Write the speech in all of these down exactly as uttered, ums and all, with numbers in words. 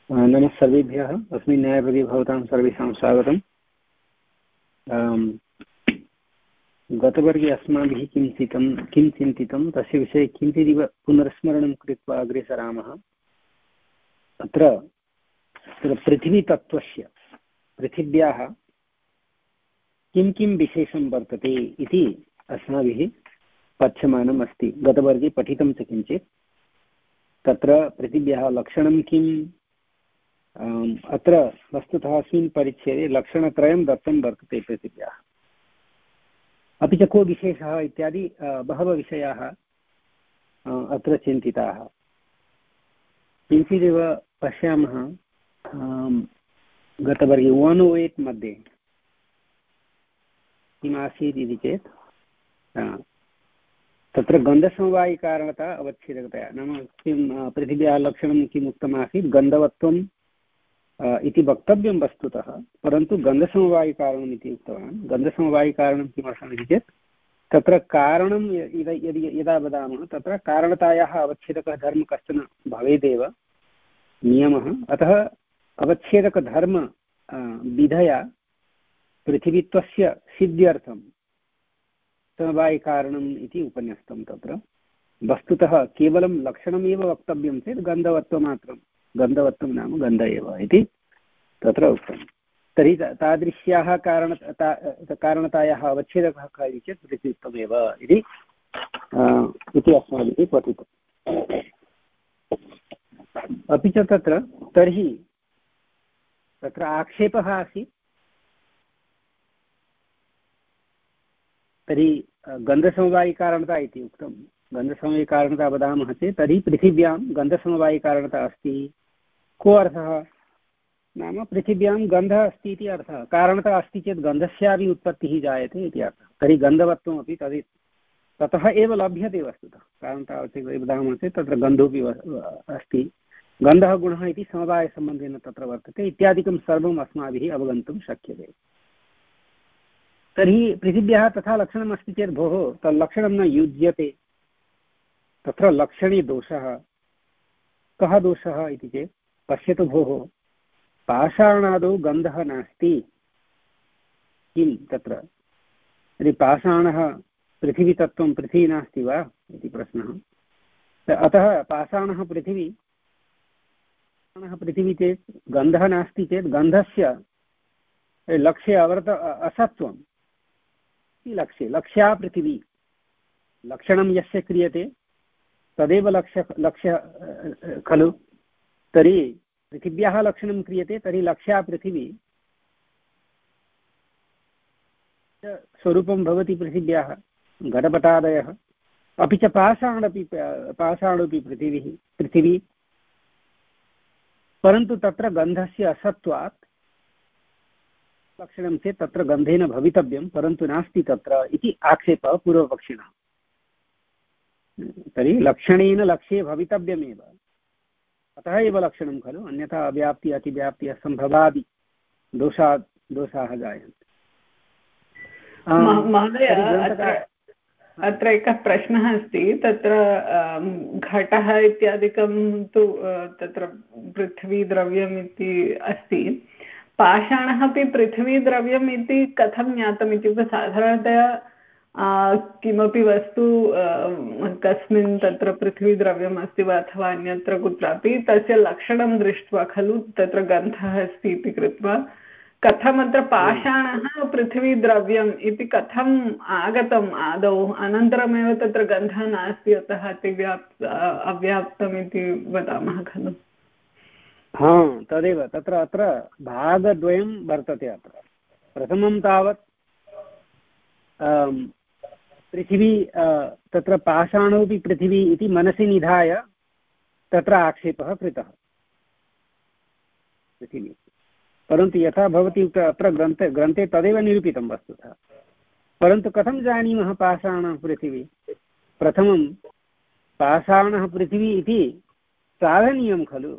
नमः सर्वेभ्यः। अस्मिन् न्यायपदे भवतां सर्वेषां स्वागतम्। गतवर्गे अस्माभिः किं चिन्तितं किं चिन्तितं तस्य विषये किञ्चिदिव पुनर्स्मरणं कृत्वा अग्रे सरामः। अत्र पृथिवीतत्त्वस्य पृथिव्याः किं किं विशेषं वर्तते इति अस्माभिः पठ्यमानम् अस्ति। गतवर्गे पठितं च किञ्चित्। तत्र पृथिव्याः लक्षणं किम्, अत्र वस्तुतः अस्मिन् परिच्छेदे लक्षणत्रयं दत्तं वर्तते पृथिव्याः, अपि च को विशेषः इत्यादि बहवः विषयाः अत्र चिन्तिताः। किञ्चिदिव पश्यामः। गतवर्गे वन् ओ एट् मध्ये किमासीत् इति चेत् तत्र गन्धसमवायिकारणता अवच्छेदकतया, नाम किं पृथिव्याः लक्षणं किम् उक्तमासीत्, गन्धवत्वम् इति वक्तव्यं वस्तुतः, परन्तु गन्धसमवायिकारणम् इति उक्तवान्। गन्धसमवायिकारणं किमर्थम् इति चेत् तत्र कारणं यदि यदा वदामः तत्र कारणतायाः अवच्छेदकः धर्मः कश्चन भवेदेव नियमः। अतः अवच्छेदकधर्म विधया पृथिवीत्वस्य सिद्ध्यर्थं समवायिकारणम् इति उपन्यस्तं। तत्र वस्तुतः केवलं लक्षणमेव वक्तव्यं चेत् गन्धवत्वमात्रं, गन्धवत्वं नाम गन्ध एव इति तत्र उक्तं। तर्हि तादृश्याः कारण कारणतायाः अवच्छेदकः कः इति चेत् पृथिवीत्वमेव इति इति अस्माभिः पठितम्। अपि च तत्र तर्हि तत्र आक्षेपः आसीत्, तर्हि गन्धसमवायिकारणता इति उक्तं। गन्धसमवायिकारणता वदामः चेत् तर्हि पृथिव्यां गन्धसमवायिकारणता अस्ति। को अर्थः नाम पृथिव्यां गन्धः अस्ति इति अर्थः। कारणता अस्ति चेत् गन्धस्यापि उत्पत्तिः जायते इति अर्थः। तर्हि गन्धवत्वमपि तद् ततः एव लभ्यते वस्तुतः। कारणता वदामः चेत् तत्र गन्धोऽपि अस्ति, गन्धः गुणः इति समवायसम्बन्धेन तत्र वर्तते इत्यादिकं सर्वम् अस्माभिः अवगन्तुं शक्यते। तर्हि पृथिव्याः तथा लक्षणमस्ति चेत् भोः तल्लक्षणं न युज्यते। तत्र लक्षणे दोषः कः दोषः इति चेत् पश्यतु भोः, पाषाणादौ गन्धः नास्ति किं तत्र, यदि पाषाणः पृथिवीतत्त्वं पृथिवी नास्ति वा इति प्रश्नः। अतः पाषाणः पृथिवी पृथिवी चेत् गन्धः नास्ति चेत् गन्धस्य लक्ष्ये अवर्त असत्वं लक्ष्ये लक्ष्या पृथिवी, लक्षणं यस्य क्रियते तदेव लक्ष्य लक्ष्य खलु। तर्हि पृथिव्याः लक्षणं क्रियते, तर्हि लक्ष्या पृथिवी स्वरूपं भवति पृथिव्याः घटपटादयः। अपि च पाषाणपि पाषाणोपि पृथिवी पृथिवी परन्तु तत्र गन्धस्य असत्वात् लक्षणं चेत् तत्र गन्धेन भवितव्यं, परन्तु नास्ति तत्र इति आक्षेपः पूर्वपक्षिणः। तर्हि लक्षणेन लक्ष्ये भवितव्यमेव, अतः एव लक्षणं खलु, अन्यथा अव्याप्ति अतिव्याप्ति असम्भवादि दोषा दोषाः जायन्ते। महोदय, अत्र एकः प्रश्नः अस्ति। तत्र घटः इत्यादिकं तु तत्र पृथ्वीद्रव्यम् इति अस्ति, पाषाणः अपि पृथ्वीद्रव्यम् इति कथं ज्ञातम् इत्युक्ते साधारणतया किमपि वस्तु कस्मिन् तत्र पृथ्वीद्रव्यम् अस्ति वा अथवा अन्यत्र कुत्रापि तस्य लक्षणं दृष्ट्वा खलु तत्र गन्धः अस्ति इति कृत्वा, कथमत्र पाषाणः पृथ्वीद्रव्यम् इति कथम् आगतम् आदौ, अनन्तरमेव तत्र गन्धः नास्ति अतः अतिव्याप् अव्याप्तम् इति वदामः खलु। हा, तदेव तत्र अत्र भागद्वयं वर्तते। अत्र प्रथमं तावत् पृथिवी, तत्र पाषाणोऽपि पृथिवी इति मनसि निधाय तत्र आक्षेपः कृतः पृथिवी, परन्तु यथा भवती उक्त अत्र ग्रन्थे ग्रन्थे तदेव निरूपितं वस्तुतः। परन्तु कथं जानीमः पाषाणः पृथिवी? प्रथमं पाषाणः पृथिवी इति साधनीयं खलु,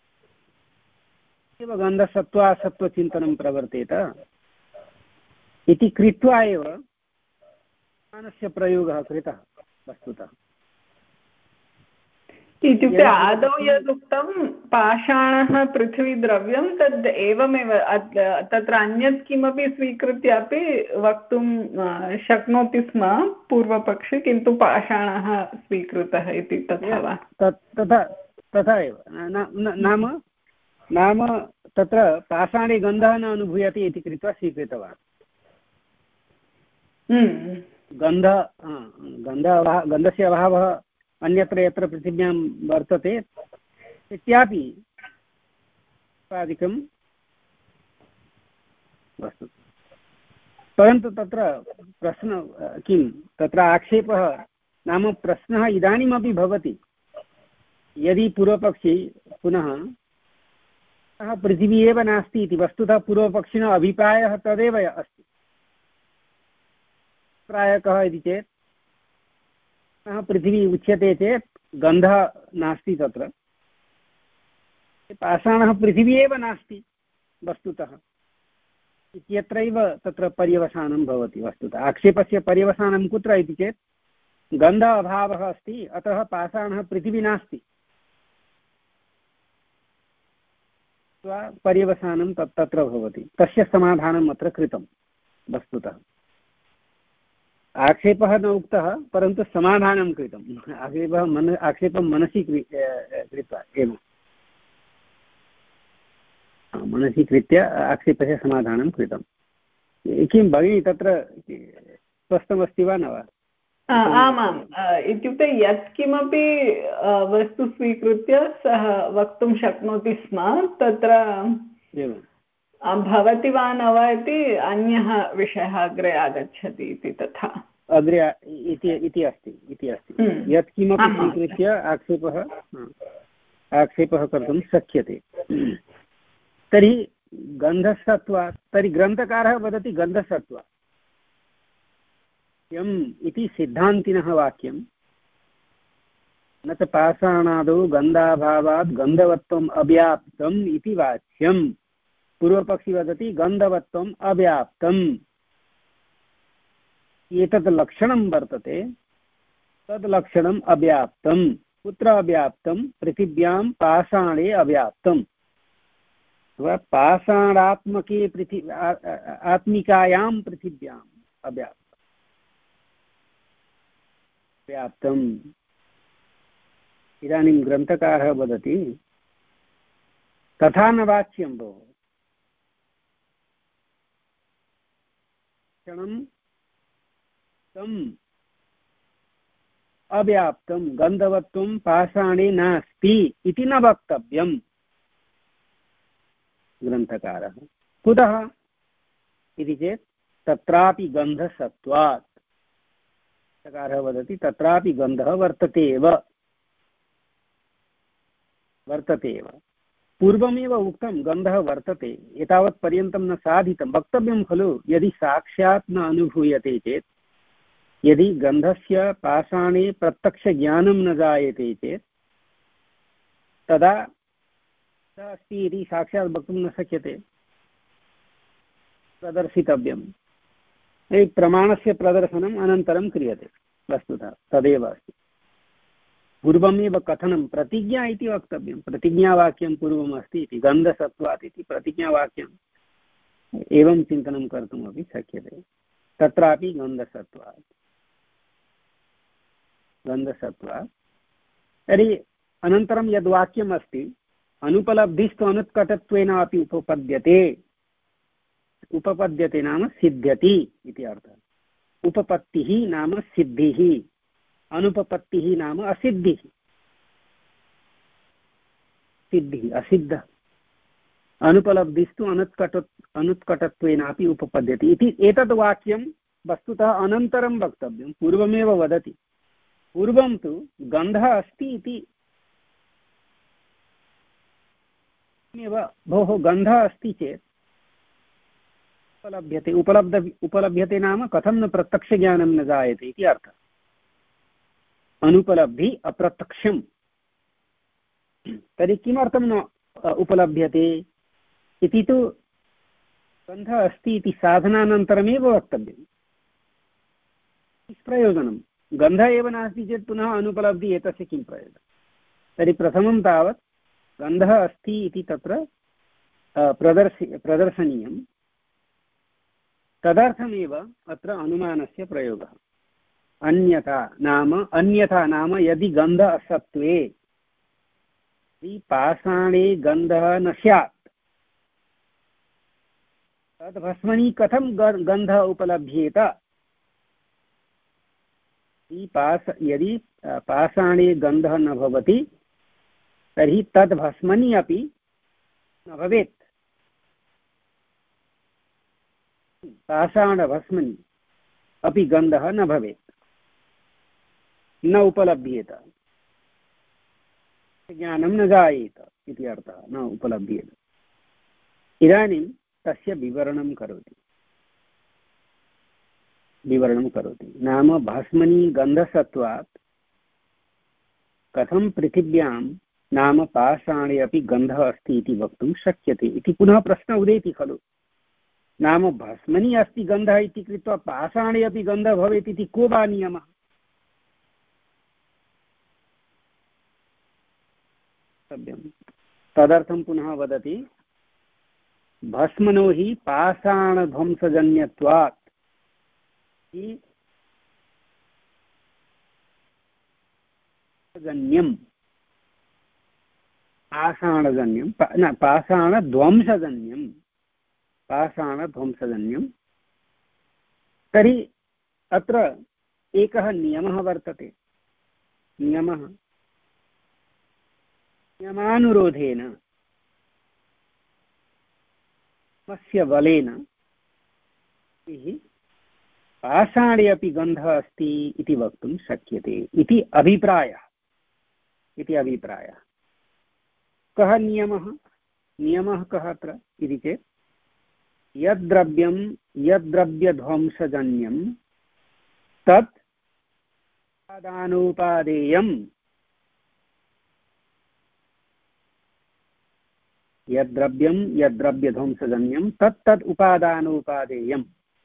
एव गन्धसत्त्वासत्त्वचिन्तनं प्रवर्तेत इति कृत्वा एव पाषाणस्य प्रयोगः कृतः वस्तुतः। इत्युक्ते आदौ यदुक्तं पाषाणः पृथ्वीद्रव्यं तद् एवमेव तत्र अन्यत् किमपि स्वीकृत्यापि वक्तुं शक्नोति स्म पूर्वपक्षे, किन्तु पाषाणः स्वीकृतः इति तथा वा? तथा तथा एव नाम नाम तत्र पाषाणे गन्धः न अनुभूयते इति कृत्वा स्वीकृतवान्। गन्ध गन्ध गन्धस्य अभावः अन्यत्र यत्र पृथिव्यां वर्तते इत्यादि स्वादिकं वस्तु। परन्तु तत्र प्रश्न किं तत्र आक्षेपः नाम प्रश्नः इदानीमपि भवति, यदि पूर्वपक्षी पुनः सः पृथिवी एव नास्ति इति, वस्तुतः पूर्वपक्षिणः अभिप्रायः तदेव अस्ति। प्रायः कः इति चेत् सः पृथिवी उच्यते चेत् गन्धः नास्ति, तत्र पाषाणः पृथिवी एव नास्ति वस्तुतः इत्यत्रैव तत्र पर्यवसानं भवति। वस्तुतः आक्षेपस्य पर्यवसानं कुत्र इति चेत् गन्ध अभावः अस्ति, अतः पाषाणः पृथिवी नास्ति, पर्यवसानं तत् तत्र भवति। तस्य समाधानम् अत्र कृतं वस्तुतः। आक्षेपः न उक्तः परन्तु समाधानं कृतम्। आक्षेपः मन आक्षेपं मनसि कृत्वा एवं मनसि कृत्य आक्षेपस्य समाधानं कृतं। किं भगिनी तत्र स्पष्टमस्ति वा न वा? आमाम्, इत्युक्ते यत्किमपि वस्तु स्वीकृत्य सः वक्तुं शक्नोति स्म, तत्र भवति वा न वा इति अन्यः विषयः अग्रे आगच्छति इति, तथा अग्रे इति अस्ति इति अस्ति यत्किमपि स्वीकृत्य आक्षेपः आक्षेपः कर्तुं शक्यते। तर्हि गन्धसत्वात्, तर्हि ग्रन्थकारः वदति गन्धसत्वात् यम् इति सिद्धान्तिनः वाक्यं, न च पाषाणादौ गन्धाभावात् गन्धवत्वम् अव्याप्तम् इति वाच्यम्। पूर्वपक्षी वदति गन्धवत्वम् अव्याप्तम्, एतत् लक्षणं वर्तते, तद् लक्षणम् अव्याप्तम्। कुत्र अव्याप्तं? पृथिव्यां पाषाणे अव्याप्तम्। पाषाणात्मके पृथि आत्मिकायां पृथिव्याम् अव्याप्तम् व्याप्तम्। इदानीं ग्रन्थकारः वदति तथा न वाच्यं भोः, क्षणं तम् अव्याप्तं गन्धवत्वं पाषाणे नास्ति इति न वक्तव्यम्। ग्रन्थकारः कुतः इति चेत् तत्रापि गन्धसत्वात्, ग्रन्थकारः वदति तत्रापि गन्धः वर्तते एव वर्तते एव पूर्वमेव उक्तं गन्धः वर्तते, एतावत् पर्यन्तं न साधितं, वक्तव्यं खलु। यदि साक्षात् न अनुभूयते चेत्, यदि गन्धस्य पाषाणे प्रत्यक्षज्ञानं न जायते चेत् तदा अस्ति इति साक्षात् वक्तुं न शक्यते, प्रदर्शितव्यं। प्रमाणस्य प्रदर्शनम् अनन्तरं क्रियते, वस्तुतः तदेव अस्ति। पूर्वमेव कथनं प्रतिज्ञा इति वक्तव्यं, प्रतिज्ञावाक्यं पूर्वम् अस्ति इति, गन्धसत्वात् इति प्रतिज्ञावाक्यम्, एवं चिन्तनं कर्तुमपि शक्यते। तत्रापि गन्धसत्वात् गन्धसत्वात् तर्हि अनन्तरं यद्वाक्यम् अस्ति, अनुपलब्धिस्तु अनुत्कटत्वेन अपि उपपद्यते। उपपद्यते नाम सिद्ध्यति इति अर्थः। उपपत्तिः नाम सिद्धिः, अनुपपत्तिः नाम असिद्धिः। सिद्धिः असिद्धः, अनुपलब्धिस्तु अनुत्कट अनुत्कटत्वेनापि उपपद्यते इति एतद् वाक्यं वस्तुतः अनन्तरं वक्तव्यं, पूर्वमेव वदति। पूर्वं तु गन्धः अस्ति इति एव, भोः गन्धः अस्ति चेत् उपलभ्यते, उपलब्ध उपलभ्यते नाम कथं न प्रत्यक्षज्ञानं न जायते इति अर्थः। अनुपलब्धि अप्रत्यक्षं, तर्हि किमर्थं न उपलभ्यते इति तु गन्धः अस्ति इति साधनानन्तरमेव वक्तव्यं। प्रयोजनं गन्धः एव नास्ति चेत् पुनः अनुपलब्धिः, एतस्य किं प्रयोजनं? तर्हि प्रथमं तावत् गन्धः अस्ति इति तत्र प्रदर्शि प्रदर्शनीयं। तदर्थमेव अत्र अनुमानस्य प्रयोगः। अन्यथा नाम अन्यथा नाम यदि गन्ध असत्त्वे यदि पाषाणे गन्धः न स्यात् तद् भस्मनि कथं गन्धः उपलभ्येत? पास यदि पाषाणे गन्धः न भवति तर्हि तद् भस्मनि अपि न भवेत्। पाषाणभस्मनि अपि गन्धः न भवेत्, न उपलभ्येत, ज्ञानं न जायेत इति अर्थः, न उपलभ्येत। इदानीं तस्य विवरणं करोति विवरणं करोति नाम भस्मनि गन्धसत्वात् कथं पृथिव्यां नाम पाषाणे अपि गन्धः अस्ति इति वक्तुं शक्यते इति पुनः प्रश्नः उदेति खलु। नाम भस्मनि अस्ति गन्धः इति कृत्वा पाषाणे अपि गन्धः भवेत् इति को वा नियमः? तदर्थं पुनः वदति भस्मनो हि पाषाणध्वंसजन्यत्वात् जन्यं पाषाणजन्यं न पाषाणध्वंसजन्यं पाषाणध्वंसजन्यं। तर्हि अत्र एकः नियमः वर्तते। नियमः नियमानुरोधेन तस्य बलेन पाषाणे अपि गन्धः अस्ति इति वक्तुं शक्यते इति अभिप्रायः इति अभिप्रायः। कः नियमः? नियमः कः अत्र इति चेत् यद्द्रव्यं यद्द्रव्यध्वंसजन्यं तत् उपादानोपादेयम्। यद्द्रव्यं यद्द्रव्यध्वंसजन्यं तत् तद् उपादानोपादेयम्।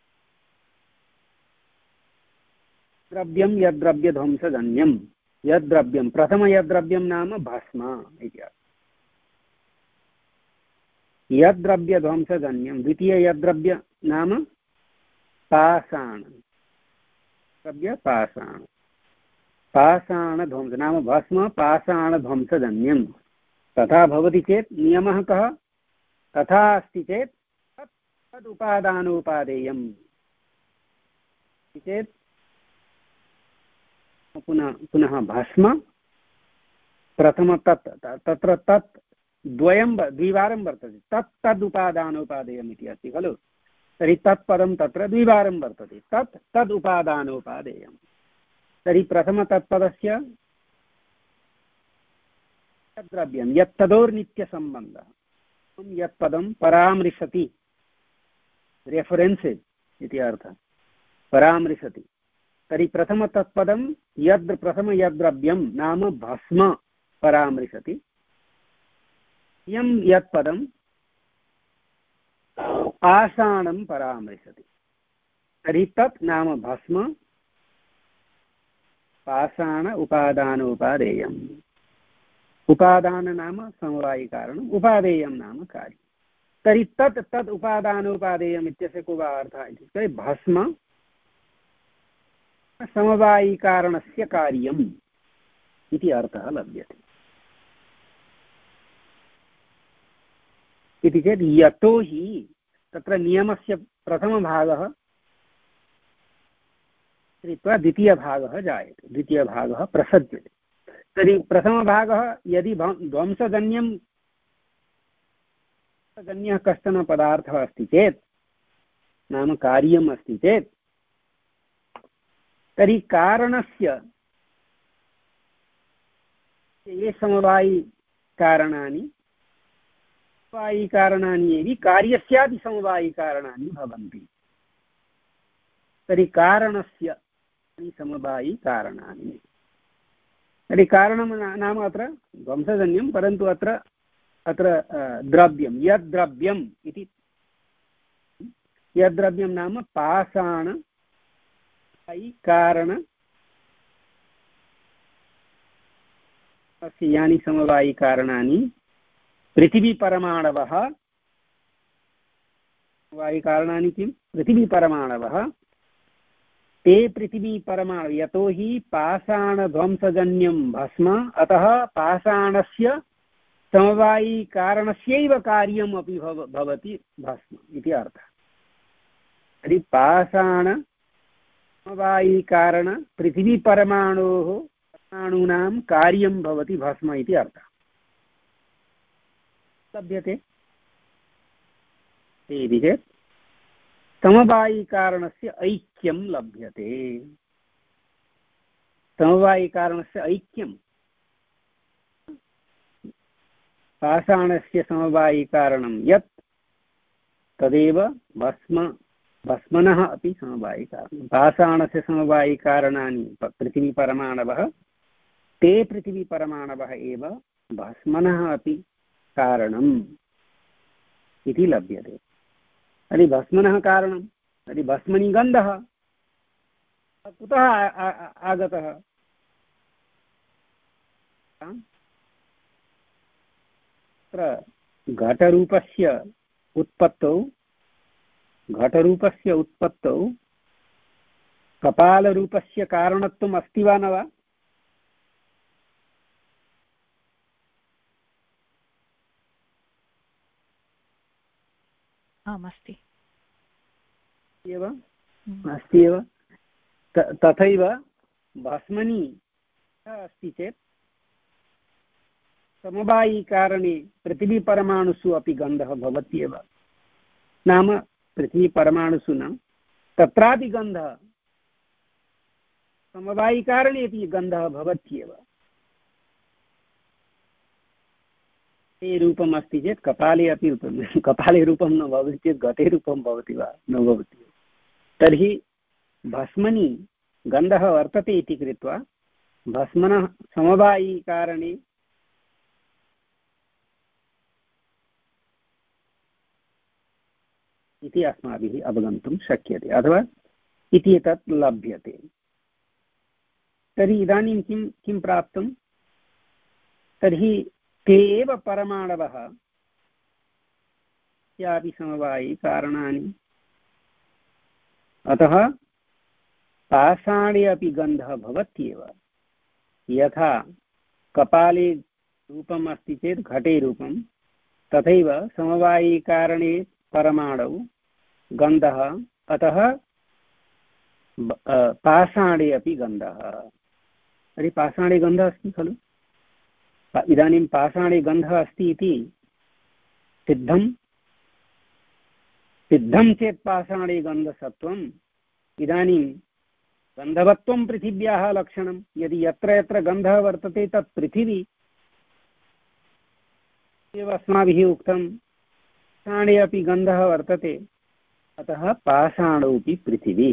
द्रव्यं यद्द्रव्यध्वंसजन्यं यद्द्रव्यं प्रथम यद्द्रव्यं नाम भस्म इति अर्थः। यद्द्रव्यध्वंसजन्यं द्वितीय यद्द्रव्य नाम पाषाण द्रव्य पाषाण पाषाणध्वंस नाम भस्म पाषाणध्वंसजन्यं। तथा भवति चेत् नियमः कः? तथा अस्ति चेत् तत् तद् उपादानोपादेयम् चेत् पुनः पुनः भस्म प्रथम तत् तत्र तत् द्वयं द्विवारं वर्तते। तत् तद् उपादानोपादेयम् इति अस्ति खलु। तर्हि तत्पदं तत्र द्विवारं वर्तते। तत् तद् उपादानोपादेयम्। तर्हि प्रथम तत्पदस्य द्रव्यं यत्तदोर्नित्यसम्बन्धः यत्पदं परामृशति रेफरेन्सेस् इति अर्थः। परामृशति तर्हि प्रथम तत्पदं यद् प्रथम यद्द्रव्यं नाम भस्म परामृशति। इयं यत्पदं पाषाणं परामृशति। तर्हि तत् नाम भस्म पाषाण उपादानोपादेयम्। उपादान नाम समवायिकारणम्, उपादेयं नाम कार्यं। तर्हि तत् तद् उपादानोपादेयम् इत्यस्य को वा अर्थः इति तर्हि भस्म समवायिकारणस्य कार्यम् इति अर्थः लभ्यते। इति चेत् यतो हि तत्र नियमस्य प्रथमभागः कृत्वा द्वितीयभागः जायते, द्वितीयभागः प्रसज्यते। तर्हि प्रथमभागः यदि ध्वंसजन्यं जन्यः कश्चन पदार्थः अस्ति चेत् नाम कार्यम् अस्ति चेत् तर्हि कारणस्य ये समवायिकारणानि समवायिकारणानि एव कार्यस्यापि समवायिकारणानि भवन्ति। तर्हि कारणस्य समवायिकारणानि। तर्हि कारणं नाम अत्र ध्वंसजन्यं, परन्तु अत्र अत्र द्रव्यं यद्द्रव्यम् इति यद्द्रव्यं नाम पाषाण कारण यानि समवायिकारणानि पृथिवीपरमाणवः वायुकारणानि किं पृथिवीपरमाणवः ते पृथिवीपरमाणु यतो हि पाषाणध्वंसजन्यं भस्म अतः पाषाणस्य समवायिकारणस्यैव कार्यम् अपि भव भवति भस्म इति अर्थः। तर्हि पाषाण समवायिकारण पृथिवीपरमाणोः परमाणूनां कार्यं भवति भस्म इति अर्थः लभ्यते। इति चेत् समवायिकारणस्य ऐक्यं लभ्यते। समवायिकारणस्य ऐक्यं पाषाणस्य समवायिकारणं यत् तदेव भस्म भस्मनः अपि समवायिकारणं। पाषाणस्य समवायिकारणानि पृथिवीपरमाणवः ते पृथिवीपरमाणवः एव भस्मनः अपि कारणम् इति लभ्यते। तर्हि भस्मनः कारणं तर्हि भस्मनि गन्धः कुतः आगतः? तत्र घटरूपस्य उत्पत्तौ घटरूपस्य उत्पत्तौ कपालरूपस्य कारणत्वम् अस्ति वा न वा? आम् अस्ति एव अस्ति एव। तथैव भस्मनि अस्ति चेत् समवायिकारणे पृथिवीपरमाणुषु अपि गन्धः भवत्येव। नाम पृथिवीपरमाणुषु न तत्रापि गन्धः समवायिकारणे अपि गन्धः भवत्येव। ते रूपम् अस्ति चेत् कपाले अपि रूपं कपाले रूपं न भवति चेत् घटे रूपं भवति वा न भवति। तर्हि भस्मनि गन्धः वर्तते इति कृत्वा भस्मनः समवायिकारणे इति अस्माभिः अवगन्तुं शक्यते अथवा इति एतत् लभ्यते। तर्हि इदानीं किं किं प्राप्तं? तर्हि ते एव परमाणवः यापि समवायिकारणानि अतः पाषाणे अपि गन्धः भवत्येव। यथा कपाले रूपम् अस्ति चेत् घटे रूपं तथैव समवायिकारणे परमाणौ गन्धः अतः पाषाणे अपि गन्धः। तर्हि पाषाणे गन्धः अस्ति खलु? इदानीं पाषाणे गन्धः अस्ति इति सिद्धं सिद्धं चेत् पाषाणे गन्धसत्वम् इदानीं गन्धवत्वं पृथिव्याः लक्षणं। यदि यत्र यत्र गन्धः वर्तते तत् पृथिवी एव अस्माभिः उक्तं। पाषाणे अपि गन्धः वर्तते अतः पाषाणोऽपि पृथिवी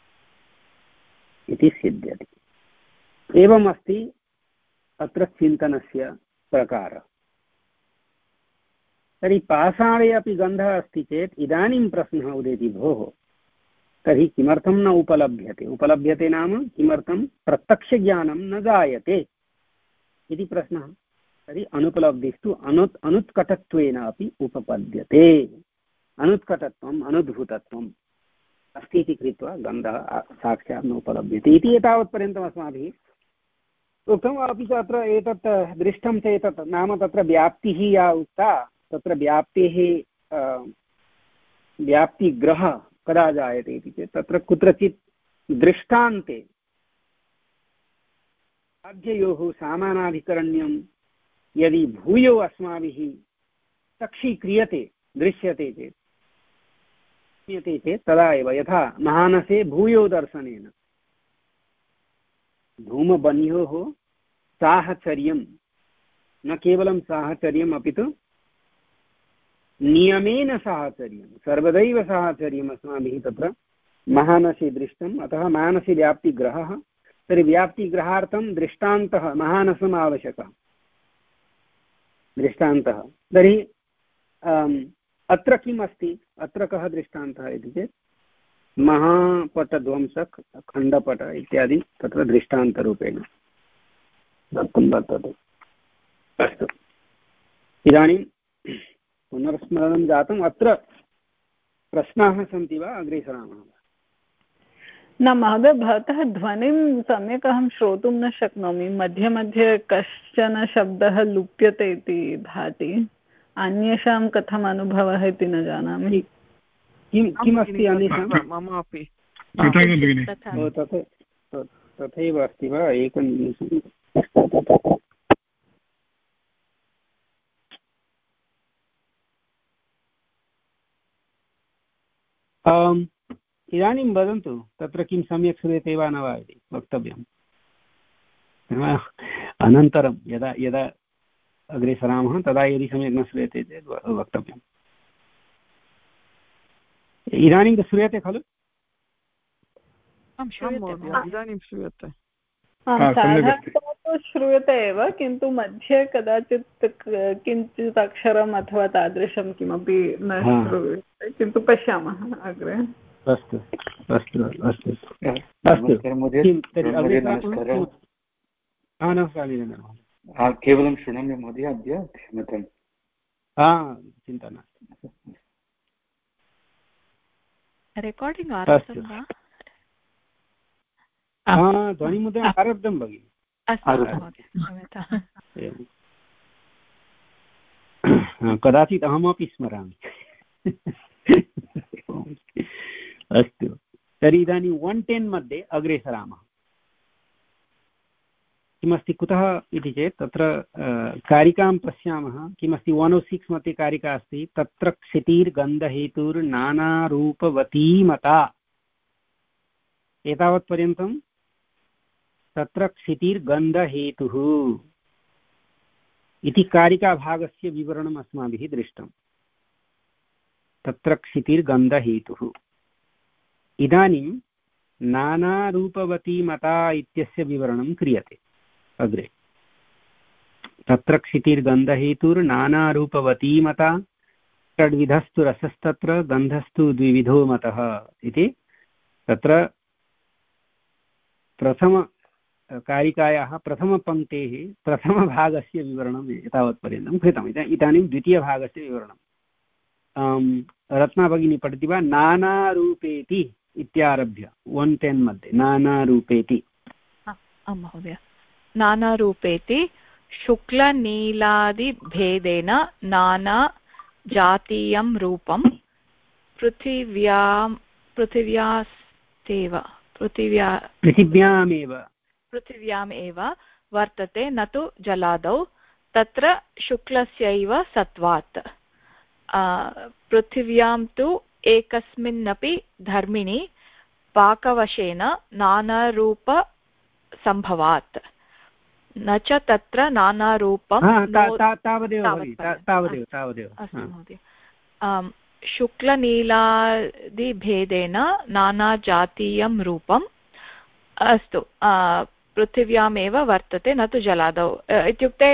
इति सिद्ध्यति। एवमस्ति अत्र चिन्तनस्य प्रकारः। तर्हि पाषाणे अपि गन्धः अस्ति चेत् इदानीं प्रश्नः उदेति, भोः तर्हि किमर्थं न उपलभ्यते? उपलभ्यते नाम किमर्थं प्रत्यक्षज्ञानं न जायते इति प्रश्नः। तर्हि अनुपलब्धिस्तु अनु अनुत्कटत्वेन अपि उपपद्यते। अनुत्कटत्वम् अनुद्भूतत्वम् अस्ति इति कृत्वा गन्धः साक्षात् न उपलभ्यते इति एतावत्पर्यन्तम् अस्माभिः उक्तम्। अपि च अत्र एतत् दृष्टं चेत् नाम तत्र व्याप्तिः या उक्ता तत्र व्याप्तेः व्याप्तिग्रहः कदा जायते इति चेत् तत्र कुत्रचित् दृष्टान्ते साध्ययोः सामानाधिकरण्यं यदि भूयो अस्माभिः सक्षीक्रियते दृश्यते चेत् क्रियते चेत् तदा एव यथा महानसे भूयो दर्शनेन धूमबन्योः साहचर्यं न केवलं साहचर्यम् अपि तु नियमेन साहचर्यं सर्वदैव साहचर्यम् अस्माभिः तत्र महानसे दृष्टम्। अतः मानसे व्याप्तिग्रहः। तर्हि व्याप्तिग्रहार्थं दृष्टान्तः महानसम् आवश्यकः दृष्टान्तः। तर्हि अत्र किम् अस्ति? अत्र कः दृष्टान्तः इति चेत् महापटध्वंसक खण्डपट इत्यादि तत्र दृष्टान्तरूपेण दत्तं वर्तते। अस्तु, इदानीं पुनर्स्मरणं जातम्। अत्र प्रश्नाः सन्ति वा? अग्रे सरामः। न महोदय, भवतः ध्वनिं सम्यक् अहं श्रोतुं न शक्नोमि। मध्ये मध्ये कश्चन शब्दः लुप्यते इति भाति। अन्येषां कथम् अनुभवः इति न जानामि। किं किमस्ति अन्येषां? मम अपि तथैव अस्ति वा? एकनिमेषम्। इदानीं वदन्तु, तत्र किं सम्यक् श्रूयते वा न वा इति वक्तव्यम्। अनन्तरं यदा यदा अग्रे सरामः तदा यदि सम्यक् न श्रूयते चेत् वक्तव्यम्। इदानीं तु श्रूयते खलु? इदानीं श्रूयते। साधारणतः श्रूयते एव, किन्तु मध्ये कदाचित् किञ्चित् अक्षरम् अथवा तादृशं किमपि न श्रूयते, किन्तु पश्यामः अग्रे। अस्तु अस्तु अस्तु अस्तु। केवलं शृणोमि महोदय अद्य क्षम्यताम्। चिन्ता नास्ति। रेकार्डिङ्ग् आरब्धं वा? ध्वनिमुद्रणम् आरब्धं भगिनि। कदाचित् अहमपि स्मरामि। अस्तु, तर्हि इदानीं वन् टेन् मध्ये अग्रे सरामः। किमस्ति कुतः इति चेत् तत्र कारिकां पश्यामः। किमस्ति वन् ओ सिक्स् मध्ये कारिका अस्ति, तत्र क्षितिर्गन्धहेतुर्नानारूपवती मता। एतावत्पर्यन्तं तत्र क्षितिर्गन्धहेतुः इति कारिकाभागस्य विवरणम् अस्माभिः दृष्टम्। तत्र क्षितिर्गन्धहेतुः। इदानीं नानारूपवती मता इत्यस्य विवरणं क्रियते अग्रे। तत्र क्षितिर्गन्धहेतुर्नानारूपवती मता, षड्विधस्तु रसस्तत्र गन्धस्तु द्विविधो मतः इति तत्र प्रथम कारिकायाः प्रथमपङ्क्तेः प्रथमभागस्य विवरणम् एतावत्पर्यन्तं कृतम्। इदानीं द्वितीयभागस्य विवरणं रत्ना भगिनी पठति वा? नानारूपेति इत्यारभ्य वन् टेन् मध्ये नानारूपेति। आम् महोदय। नानारूपेति शुक्लनीलादिभेदेन नाना जातीयं रूपं पृथिव्यां पृथिव्यास्तेव पृथिव्या पृथिव्यामेव पृथिव्यामेव वर्तते, न तु जलादौ। तत्र शुक्लस्यैव सत्वात्। पृथिव्यां तु एकस्मिन्नपि धर्मिणि पाकवशेन नानारूपसम्भवात्, न च तत्र नानारूपं। अस्तु महोदय। शुक्लनीलादिभेदेन नानाजातीयं रूपम् अस्तु पृथिव्यामेव वर्तते, न तु जलादौ। इत्युक्ते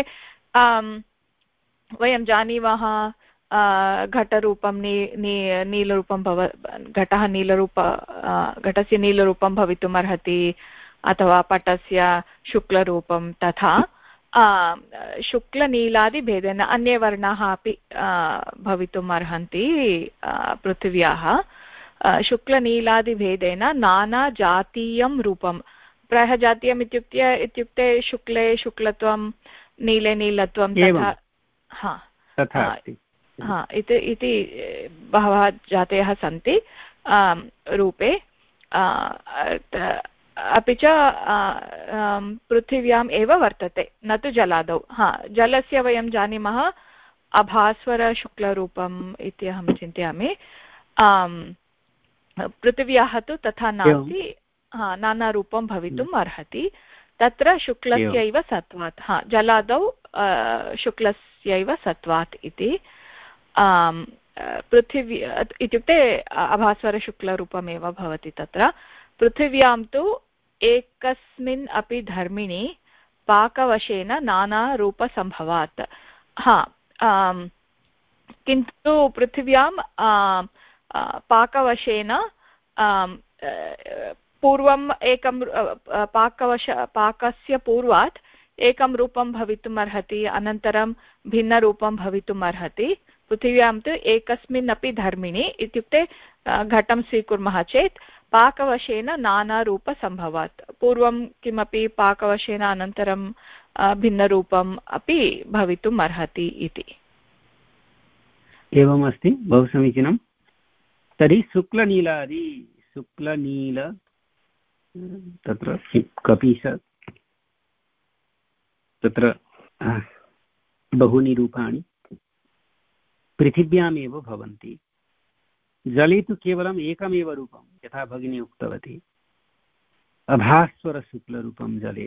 वयं जानीमः घटरूपं नी नी नीलरूपं भव घटः नीलरूप घटस्य नीलरूपं भवितुम् अर्हति, अथवा पटस्य शुक्लरूपं। तथा शुक्लनीलादिभेदेन अन्ये वर्णाः अपि भवितुम् अर्हन्ति पृथिव्याः। शुक्लनीलादिभेदेन नानाजातीयं रूपं। प्रायः जातीयम् इत्युक्ते इत्युक्ते शुक्ले शुक्लत्वं, नीले नीलत्वं, तथा हा हा इति इति बहवः जातयः सन्ति रूपे। अपि च पृथिव्याम् एव वर्तते, न तु जलादौ। हा जलस्य वयं जानीमः अभास्वरशुक्लरूपम् इति अहं चिन्तयामि। पृथिव्याः तु तथा नास्ति, हा नानारूपं भवितुम् अर्हति। तत्र शुक्लस्यैव सत्वात्। हा जलादौ शुक्लस्यैव सत्वात् इति। पृथिवी इत्युक्ते अभास्वरशुक्लरूपमेव भवति तत्र। पृथिव्यां तु एकस्मिन् अपि धर्मिणि पाकवशेन नानारूपसम्भवात्। हा किन्तु पृथिव्यां पाकवशेन पूर्वम् एकं पाकवश पाकस्य पूर्वात् एकं रूपं भवितुम् अर्हति, अनन्तरं भिन्नरूपं भवितुम् अर्हति। पृथिव्यां तु एकस्मिन् अपि धर्मिणि इत्युक्ते घटं स्वीकुर्मः चेत् पाकवशेन नानारूपसम्भवात् पूर्वं किमपि पाकवशेन अनन्तरं भिन्नरूपम् अपि भवितुम् अर्हति इति। एवमस्ति, बहु समीचीनं। तर्हि शुक्लनीलादि शुक्लनील तत्र कपीश तत्र बहूनि रूपाणि पृथिव्यामेव भवन्ति। जले तु केवलम् एकमेव रूपं, यथा भगिनी उक्तवती, अभास्वरशुक्लरूपं जले।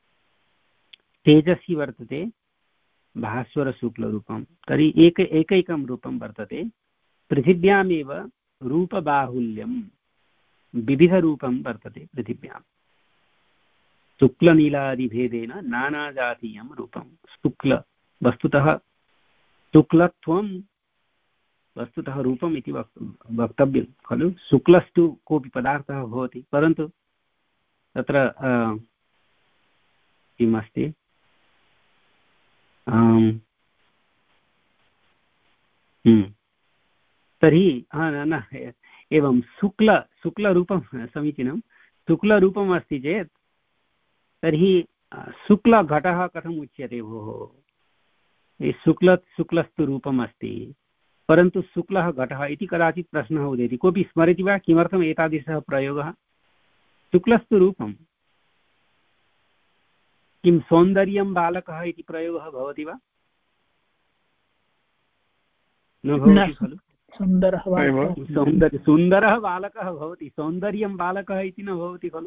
तेजसि वर्तते भास्वरशुक्लरूपं। तर्हि एक एकैकं रूपं वर्तते। पृथिव्यामेव रूपबाहुल्यं विविधरूपं वर्तते पृथिव्यां। शुक्लनीलादिभेदेन नानाजातीयं रूपं। शुक्ल वस्तुतः शुक्लत्वं वस्तुतः रूपम् इति वक्तव्यं खलु। शुक्लस्तु कोऽपि पदार्थः भवति, परन्तु तत्र किम् अस्ति, तर्हि न एवं शुक्ल शुक्लरूपं समीचीनं। शुक्लरूपम् अस्ति चेत् तर्हि शुक्लघटः कथम् उच्यते भोः? शुक्ल शुक्लस्तु रूपम् अस्ति, परन्तु शुक्लः घटः इति कदाचित् प्रश्नः उदेति। कोऽपि स्मरति वा किमर्थम् एतादृशः प्रयोगः? शुक्लस्तु रूपं, किं सौन्दर्यं बालकः इति प्रयोगः भवति वा? न भवति खलु। सुन्दरः सौन्दर्य सुन्दरः बालकः भवति, सौन्दर्यं बालकः इति न भवति खलु।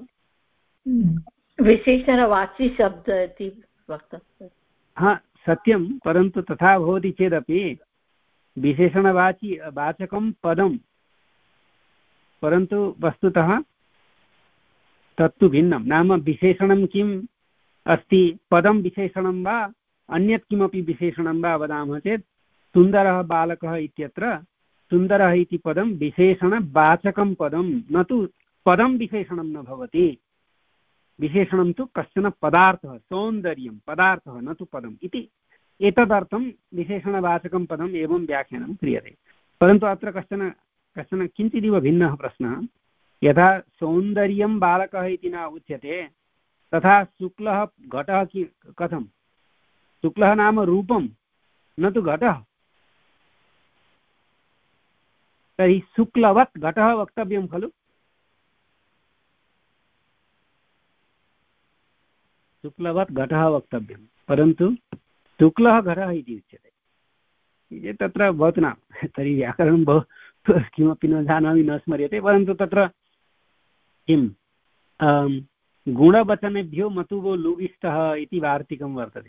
विशेषणवाची शब्दः इति वक्तव्यं। हा सत्यं, परन्तु तथा भवति चेदपि विशेषणवाची वाचकं पदं, परन्तु वस्तुतः तत्तु भिन्नं। नाम विशेषणं किम् अस्ति, पदं विशेषणं वा अन्यत् किमपि विशेषणं वा वदामः चेत् सुन्दरः बालकः इत्यत्र सुन्दरः इति पदं विशेषणवाचकं पदं, न तु पदं विशेषणं न भवति। विशेषणं तु कश्चन पदार्थः, सौन्दर्यं पदार्थः, न तु पदम् इति। एतदर्थं विशेषणवाचकं पदम् एवं व्याख्यानं क्रियते। परन्तु अत्र कश्चन कश्चन किञ्चिदिव भिन्नः प्रश्नः। यथा सौन्दर्यं बालकः इति न उच्यते, तथा शुक्लः घटः कि कथं? शुक्लः नाम रूपं, न तु घटः। तर्हि शुक्लवत् घटः वक्तव्यं खलु। शुक्लवत् घटः वक्तव्यं, परन्तु शुक्लः घटः इति उच्यते। तत्र भवतु न, तर्हि व्याकरणं बहु किमपि न जानामि, न स्मर्यते, परन्तु तत्र किं गुणवचनेभ्यो मतुवो लुगिष्ठः इति वार्तिकं वर्तते।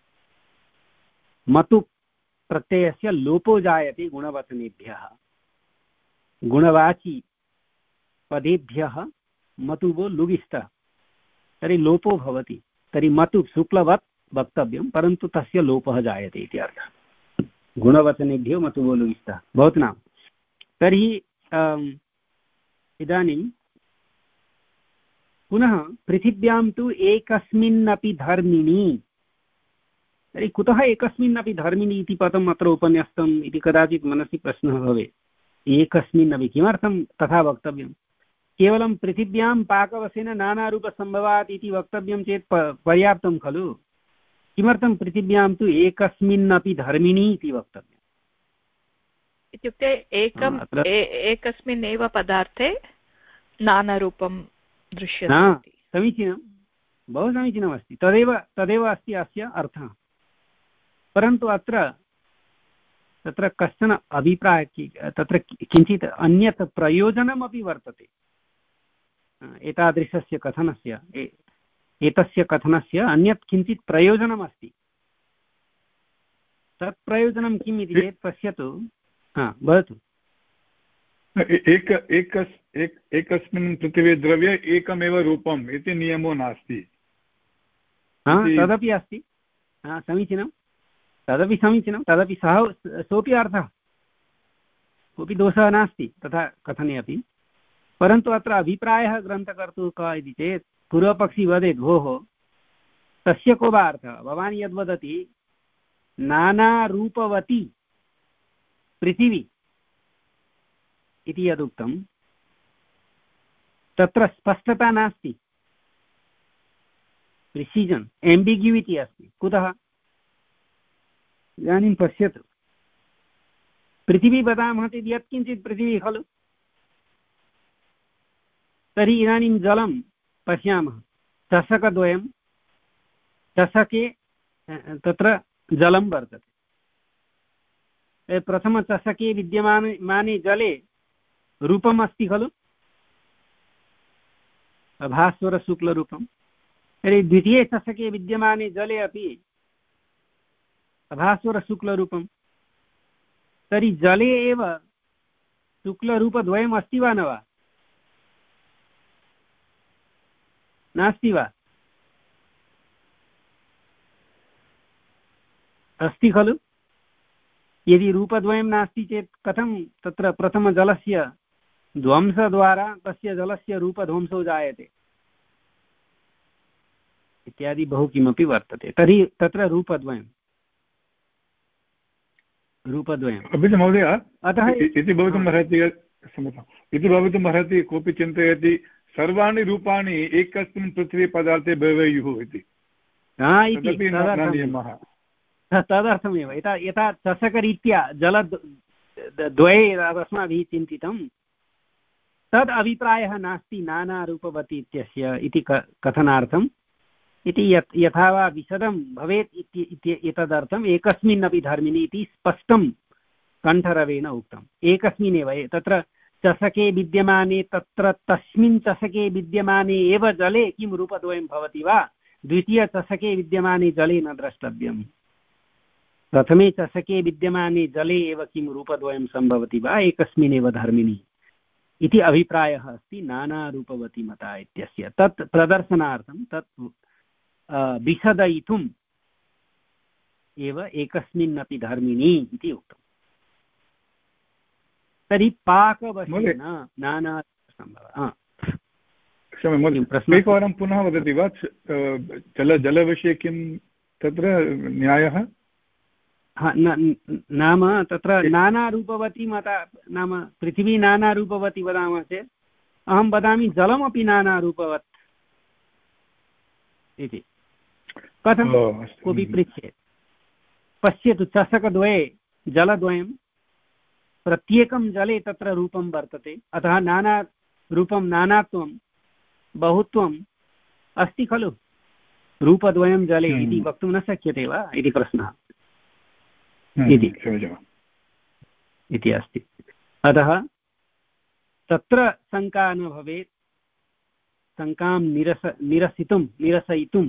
मतु प्रत्ययस्य लोपो जायते गुणवचनेभ्यः, गुणवाची पदेभ्यः मतुवो लुगिष्ठः, तर्हि लोपो भवति। तर्हि मतु शुक्लवत् वक्तव्यं, परन्तु तस्य लोपः जायते इति अर्थः। गुणवचनेभ्यो मतुवो लुगिष्ठः भवतु नाम। तर्हि इदानीं पुनः पृथिव्यां तु एकस्मिन्नपि धर्मिणि। तर्हि कुतः एकस्मिन्नपि धर्मिणि इति पदम् अत्र उपन्यस्तम् इति कदाचित् मनसि प्रश्नः भवेत्। एकस्मिन्नपि किमर्थं तथा वक्तव्यं? केवलं पृथिव्यां पाकवशेन नानारूपसम्भवात् इति वक्तव्यं चेत् पर्याप्तं खलु। किमर्थं पृथिव्यां तु एकस्मिन्नपि धर्मिणि इति वक्तव्यम्? इत्युक्ते एकम् एकस्मिन् एव पदार्थे नानारूपं दृश्यते। समीचीनं, बहु समीचीनमस्ति। तदेव तदेव अस्ति अस्य अर्थः। परन्तु अत्र तत्र कश्चन अभिप्रायः, तत्र किञ्चित् अन्यत् प्रयोजनमपि वर्तते एतादृशस्य कथनस्य। एतस्य कथनस्य अन्यत् किञ्चित् प्रयोजनमस्ति। तत् प्रयोजनं किम् इति चेत् पश्यतु। हा वदतु। एक एकस् एक एकस्मिन् पृथिवी द्रव्ये एकमेव रूपम् इति नियमो नास्ति। तदपि अस्ति, समीचीनं, तदपि समीचीनं, तदपि सः सोऽपि अर्थः, कोऽपि दोषः नास्ति तथा कथने अपि। परन्तु अत्र अभिप्रायः ग्रन्थकर्तुः कः इति चेत् पूर्वपक्षी वदेत् भोः तस्य को वा अर्थः? भवान् यद्वदति नानारूपवती पृथिवी इति यदुक्तं तत्र स्पष्टता नास्ति, प्रिसीजन्, एम्बिग्युइटि अस्ति। कुतः? इदानीं पश्यतु, पृथिवी वदामः चेत् यत्किञ्चित् पृथिवी खलु, तर्हि इदानीं जलं पश्यामः, चषकद्वयं, चषके तत्र जलं वर्तते, प्रथमचषके विद्यमाने माने जले रूपम् अस्ति खलु, भास्वरशुक्लरूपं। तर्हि द्वितीये चषके विद्यमाने जले अपि भास्वरशुक्लरूपं। तर्हि जले एव शुक्लरूपद्वयम् अस्ति वा न वा? नास्ति वा? अस्ति खलु। यदि रूपद्वयं नास्ति चेत् कथं तत्र प्रथमजलस्य ध्वंसद्वारा तस्य जलस्य रूपध्वंसो जायते इत्यादि बहु किमपि वर्तते। तर्हि तत्र रूपद्वयं रूपद्वयम् अपि च महोदय अतः इति भवितुम् अर्हति इति भवितुम् अर्हति कोऽपि चिन्तयति सर्वाणि रूपाणि एकस्मिन् पृथ्वीपदार्थे भवेयुः इति। तदर्थमेव यथा यथा चषकरीत्या जलद्वये अस्माभिः चिन्तितं तद् अभिप्रायः नास्ति नानारूपवती इत्यस्य इति कथनार्थम् इति यत् यथा वा विशदं भवेत् इति एतदर्थम् एकस्मिन्नपि धर्मिणि इति स्पष्टं कण्ठरवेण उक्तम्। एकस्मिन्नेव तत्र चषके विद्यमाने तत्र तस्मिन् चषके विद्यमाने एव जले किं रूपद्वयं भवति वा? द्वितीयचषके विद्यमाने जले न द्रष्टव्यम्। प्रथमे चषके विद्यमाने जले एव किं रूपद्वयं सम्भवति वा एकस्मिन्नेव धर्मिणि इति अभिप्रायः अस्ति नानारूपवती मता इत्यस्य। तत् प्रदर्शनार्थं तत् विशदयितुम् एव एकस्मिन्नपि धर्मिणि इति उक्तम्। तर्हि पाकवशेन नाना सम्भवः। एकवारं पुनः वदति वा जल जलविषये किं तत्र न्यायः? नाम तत्र नानारूपवती मता नाम पृथिवी नानारूपवती वदामः चेत् अहं वदामि जलमपि नानारूपवत् इति। कथं कोऽपि पृच्छेत्, पश्यतु चषकद्वये जलद्वयं प्रत्येकं जले तत्र रूपं वर्तते, अतः नाना रूपं नानात्वं बहुत्वम् अस्ति खलु। रूपद्वयं जले इति वक्तुं न शक्यते वा इति प्रश्नः इति अस्ति। अतः तत्र शङ्का न भवेत्, शङ्कां निरस निरसितुं निरसयितुं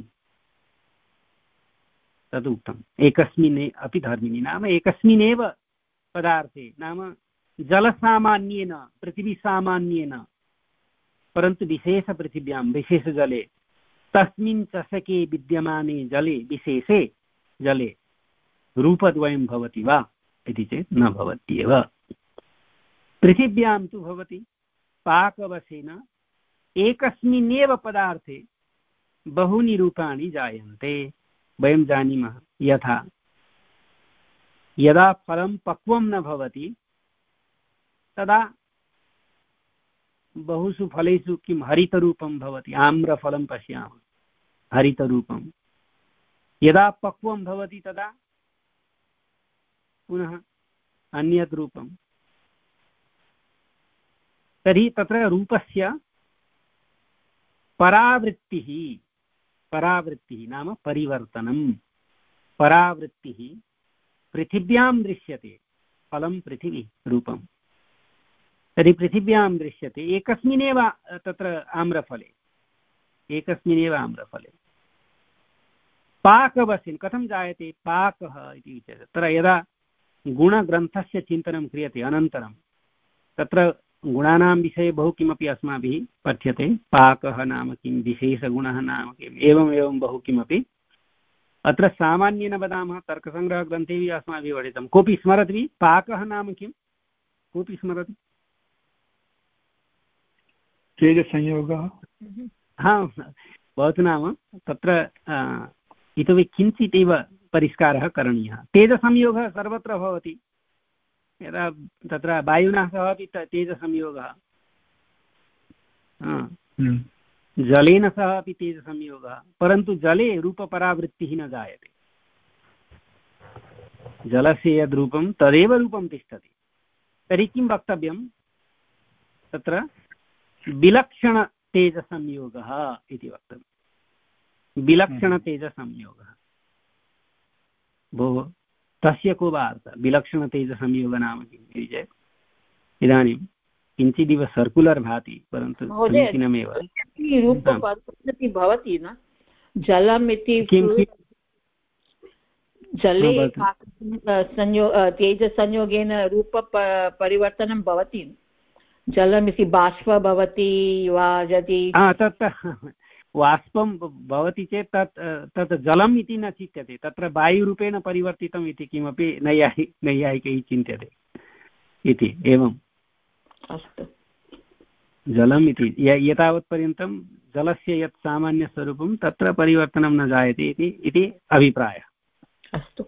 तदुक्तम्। एकस्मिन् अपि धर्मिणि नाम एकस्मिन्नेव पदार्थे नाम जलसामान्येन पृथिवीसामान्येन परन्तु विशेषपृथिव्यां विशेषजले तस्मिन् चषके विद्यमाने जले विशेषे जले रूपद्वयं भवति वा इति चेत् न भवत्येव। पृथिव्यां तु भवति। पाकवशेन एकस्मिन्नेव पदार्थे बहूनि रूपाणि जायन्ते। वयं जानीमः यथा यदा फलं पक्वं न भवति तदा बहुषु फलेषु किं हरितरूपं भवति। आम्रफलं पश्यामः, हरितरूपं। यदा पक्वं भवति तदा पुनः अन्यत् रूपं। तर्हि तत्र रूपस्य परावृत्तिः परावृत्तिः नाम परिवर्तनं। परावृत्तिः पृथिव्यां दृश्यते, फलं पृथिवी रूपं। तर्हि पृथिव्यां दृश्यते एकस्मिन्नेव तत्र आम्रफले एकस्मिन्नेव आम्रफले पाकवशेन कथं जायते पाकः इति उच्यते। तत्र यदा गुणग्रन्थस्य चिन्तनं क्रियते अनन्तरं तत्र गुणानां विषये बहु किमपि अस्माभिः पठ्यते। पाकः नाम किं, विशेषगुणः नाम किम्, एवम् एवं बहु किमपि अत्र सामान्येन वदामः। तर्कसङ्ग्रहग्रन्थेऽपि अस्माभिः पठितं। कोऽपि स्मरति वा पाकः नाम किं? कोऽपि स्मरति? तेजसंयोगः। हा भवतु नाम तत्र इतोपि किञ्चित् एव परिष्कारः करणीयः। तेजसंयोगः सर्वत्र भवति। यदा तत्र वायुना सह अपि तेजसंयोगः, जलेन सह अपि तेजसंयोगः, परन्तु जले रूपपरावृत्तिः न जायते। जलस्य यद् रूपं तदेव रूपं तिष्ठति। तर्हि किं वक्तव्यं? तत्र विलक्षणतेजसंयोगः इति वक्तव्यं। विलक्षणतेजसंयोगः भोः तस्य को वा अर्थः? विलक्षणतेजसंयोगः नाम किम् इति चेत् इदानीं किञ्चिदिव सर्कुलर् भाति, परन्तु समीचीनमेव। रूपपरिवर्तनं भवति न, जलमिति जले संयो तेजसंयोगेन रूप परिवर्तनं भवति। जलमिति बाष्प भवति वा यदि तत् वाष्पं भवति चेत् तत् तत् जलम् इति न चिन्त्यते, तत्र वायुरूपेण परिवर्तितम् इति किमपि नैयायि नैयायिकैः चिन्त्यते इति। एवम् अस्तु, जलम् इति एतावत्पर्यन्तं जलस्य यत् सामान्यस्वरूपं तत्र परिवर्तनं न जायते इति अभिप्रायः। अस्तु,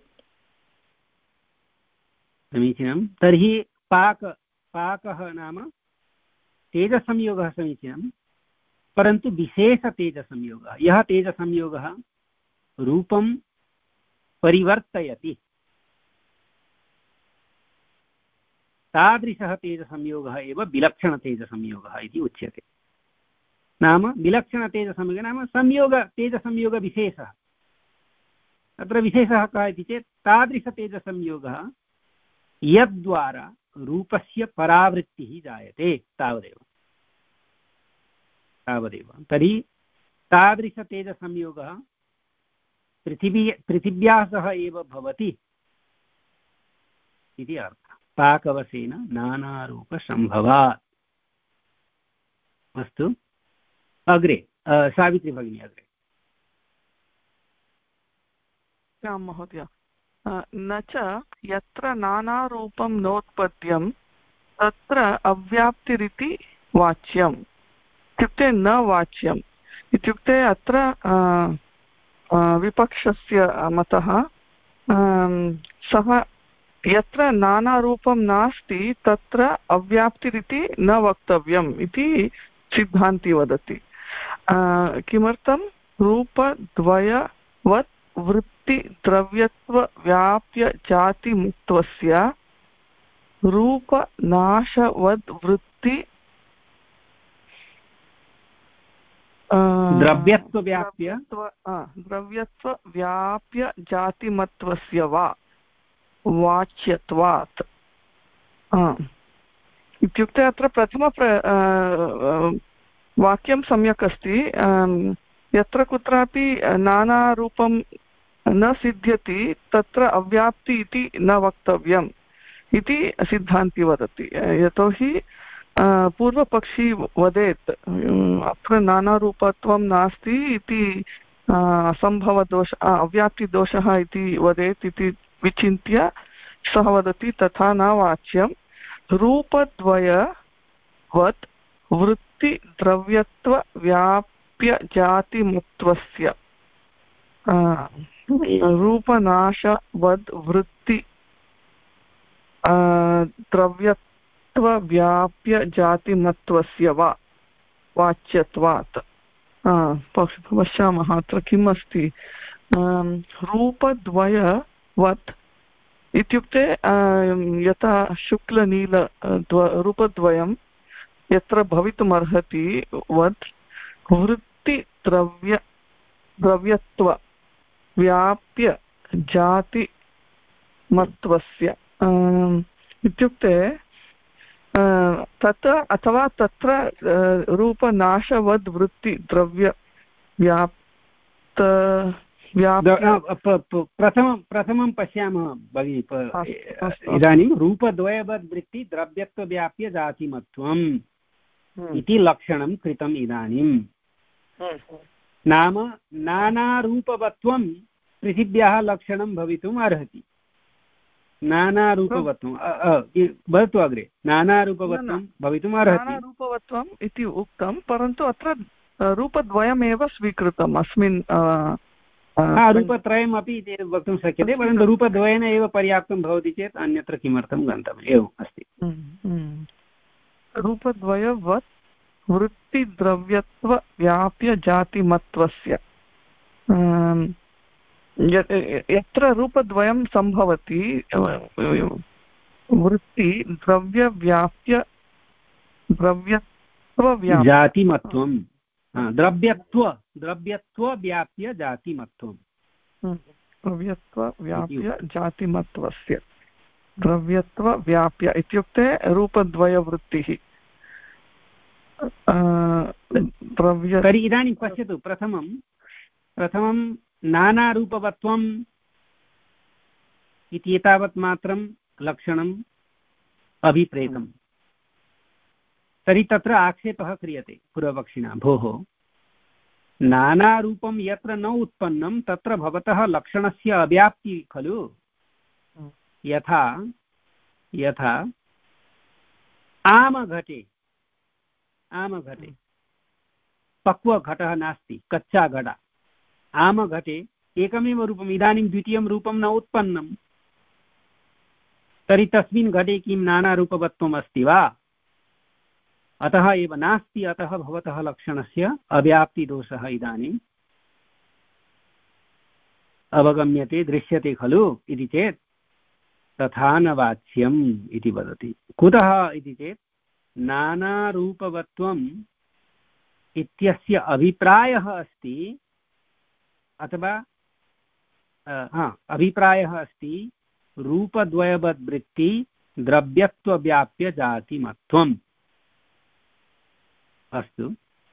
समीचीनं। तर्हि पाक पाकः नाम तेजसंयोगः समीचीनं, परन्तु विशेषतेजसंयोगः। यः तेजसंयोगः रूपं परिवर्तयति तादृशः तेजसंयोगः एव विलक्षणतेजसंयोगः इति उच्यते। नाम विलक्षणतेजसंयोगः नाम संयोग तेजसंयोगविशेषः। तत्र विशेषः कः इति चेत् तादृशतेजसंयोगः यद्द्वारा रूपस्य परावृत्तिः जायते, तावदेव तावदेव तर्हि तादृशतेजसंयोगः पृथिवी पृथिव्याः सह एव भवति इति अर्थः। पाकवशेन नानारूपसम्भवात्। अस्तु, अग्रे सावित्री भगिनी अग्रे। महोदय, न च यत्र नानारूपं नोत्पद्यं तत्र अव्याप्तिरिति वाच्यम्। इत्युक्ते न वाच्यम् इत्युक्ते अत्र विपक्षस्य मतः सः यत्र नानारूपं नास्ति तत्र अव्याप्तिरिति न वक्तव्यम् इति सिद्धान्ती वदति। किमर्थं? रूपद्वयवत् वृत्ति द्रव्यत्व व्याप्य जातिमुक्तस्य रूपनाशवद् वृत्ति द्रव्यत्व व्याप्य द्रव्यत्व व्याप्य जातिमत्वस्य वा वाच्यत्वात्। इत्युक्ते अत्र प्रथम वाक्यं सम्यक् अस्ति। यत्र कुत्रापि नानारूपं न सिद्ध्यति तत्र अव्याप्ति इति न वक्तव्यम् इति सिद्धान्ती वदति। यतोहि पूर्वपक्षी वदेत् अत्र नानारूपत्वं नास्ति इति असम्भवदोष अव्याप्तिदोषः इति वदेत् इति विचिन्त्य सः वदति तथा न वाच्यं। रूपद्वयवत् वृत्तिद्रव्यत्व व्याप्य जातिमुक्तस्य रूपनाशवद् वृत्ति द्रव्यत्व व्याप्य जातिमत्वस्य वा वाच्यत्वात्। पश्यामः अत्र किम् अस्ति। रूपद्वयवत् इत्युक्ते यथा शुक्लनील रूपद्वयं यत्र भवितुमर्हति वत् वृत्तिद्रव्य द्रव्यत्व व्याप्य जातिमत्वस्य इत्युक्ते तत्र अथवा तत्र रूपनाशवद् वृत्ति द्रव्य व्याप्त प्रथमं प्रथमं पश्यामः भगिनि। इदानीं रूपद्वयवद् वृत्ति द्रव्यत्व व्याप्य जातिमत्वम् इति लक्षणं कृतम्। इदानीं नाम नानारूपवत्वं पृथिव्याः लक्षणं भवितुम् अर्हति। नानारूपवत्वं भवतु अग्रे। नानारूपवत्वं भवितुम् अर्हति। नानारूपवत्वम् इति उक्तं, परन्तु अत्र रूपद्वयमेव स्वीकृतम् अस्मिन् रूपत्रयमपि वक्तुं शक्यते, परन्तु रूपद्वयेन एव पर्याप्तं भवति चेत् अन्यत्र किमर्थं गन्तव्यम् एवम् अस्ति। रूपद्वयवत् वृत्तिद्रव्यत्वव्याप्यजातिमत्वस्य यत्र रूपद्वयं सम्भवति वृत्ति द्रव्यव्याप्य द्रव्यत्वव्याप्य जातिमत्वं द्रव्यत्व द्रव्यत्वव्याप्य जातिमत्वं द्रव्यत्वव्याप्य जातिमत्वस्य द्रव्यत्वव्याप्य इत्युक्ते रूपद्वयवृत्तिः। द्रव्य तर्हि इदानीं पश्यतु, प्रथमं प्रथमं नानारूपवत्वम् इति एतावत् मात्रं लक्षणम् अभिप्रेतम्। तर्हि तत्र आक्षेपः क्रियते पूर्वपक्षिणा, भोः नानारूपं यत्र न उत्पन्नं तत्र भवतः लक्षणस्य अव्याप्तिः खलु। यथा यथा आमघटे आमघटे पक्वघटः नास्ति, कच्चा घटा। आमघटे एकमेव रूपम्, इदानीं द्वितीयं रूपं न उत्पन्नं, तर्हि तस्मिन् घटे किं नानारूपवत्वम् अस्ति वा? अतः एव नास्ति। अतः भवतः लक्षणस्य अव्याप्तिदोषः इदानीम् अवगम्यते, दृश्यते खलु इति चेत् तथा न वाच्यम् इति वदति। कुतः इति चेत् नानारूपवत्वम् इत्यस्य अभिप्रायः अस्ति, अथवा हा अभिप्रायः अस्ति रूपद्वयवद्वृत्ति द्रव्यत्वव्याप्य जातिमत्वम्। अस्तु,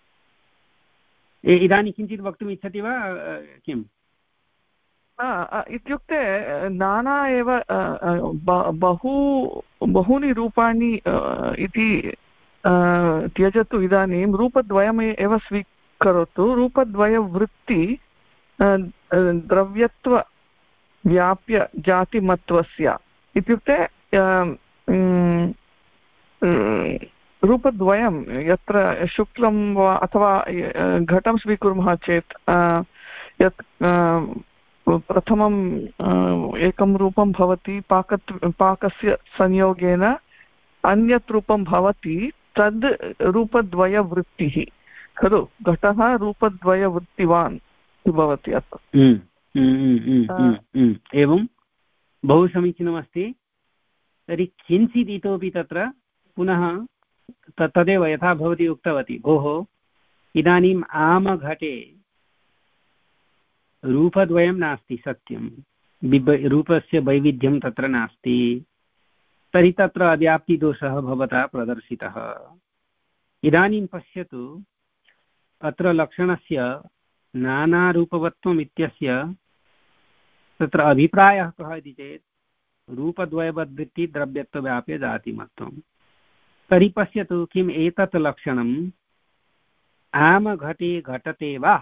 इदानीं किञ्चित् वक्तुम् इच्छति वा किम्? इत्युक्ते नाना एव बहु बहूनि रूपाणि इति त्यजतु, इदानीं रूपद्वयम् एव स्वीकरोतु। रूपद्वयवृत्ति द्रव्यत्वव्याप्य जातिमत्वस्य इत्युक्ते रूपद्वयं यत्र शुक्लं वा अथवा घटं स्वीकुर्मः चेत् यत् प्रथमं एकं रूपं भवति, पाकत् पाकस्य संयोगेन अन्यत् रूपं भवति, तद् रूपद्वयवृत्तिः खलु। घटः रूपद्वयवृत्तिवान् भवति अत्र। एवं बहु समीचीनमस्ति। तर्हि किञ्चित् इतोपि तत्र पुनः तदेव यथा भवती उक्तवती, भोः इदानीम् आमघटे रूपद्वयं नास्ति, सत्यं रूपस्य वैविध्यं तत्र नास्ति, तर्हि तत्र अव्याप्तिदोषः भवता प्रदर्शितः। इदानीं पश्यतु, अत्र लक्षणस्य नानारूपवत्वम् इत्यस्य तत्र अभिप्रायः कः इति चेत् रूपद्वयवद्वृत्ति द्रव्यत्वव्याप्य जातिमत्वम्। तर्हि पश्यतु, किम् एतत् लक्षणम् आमघटे घटते वा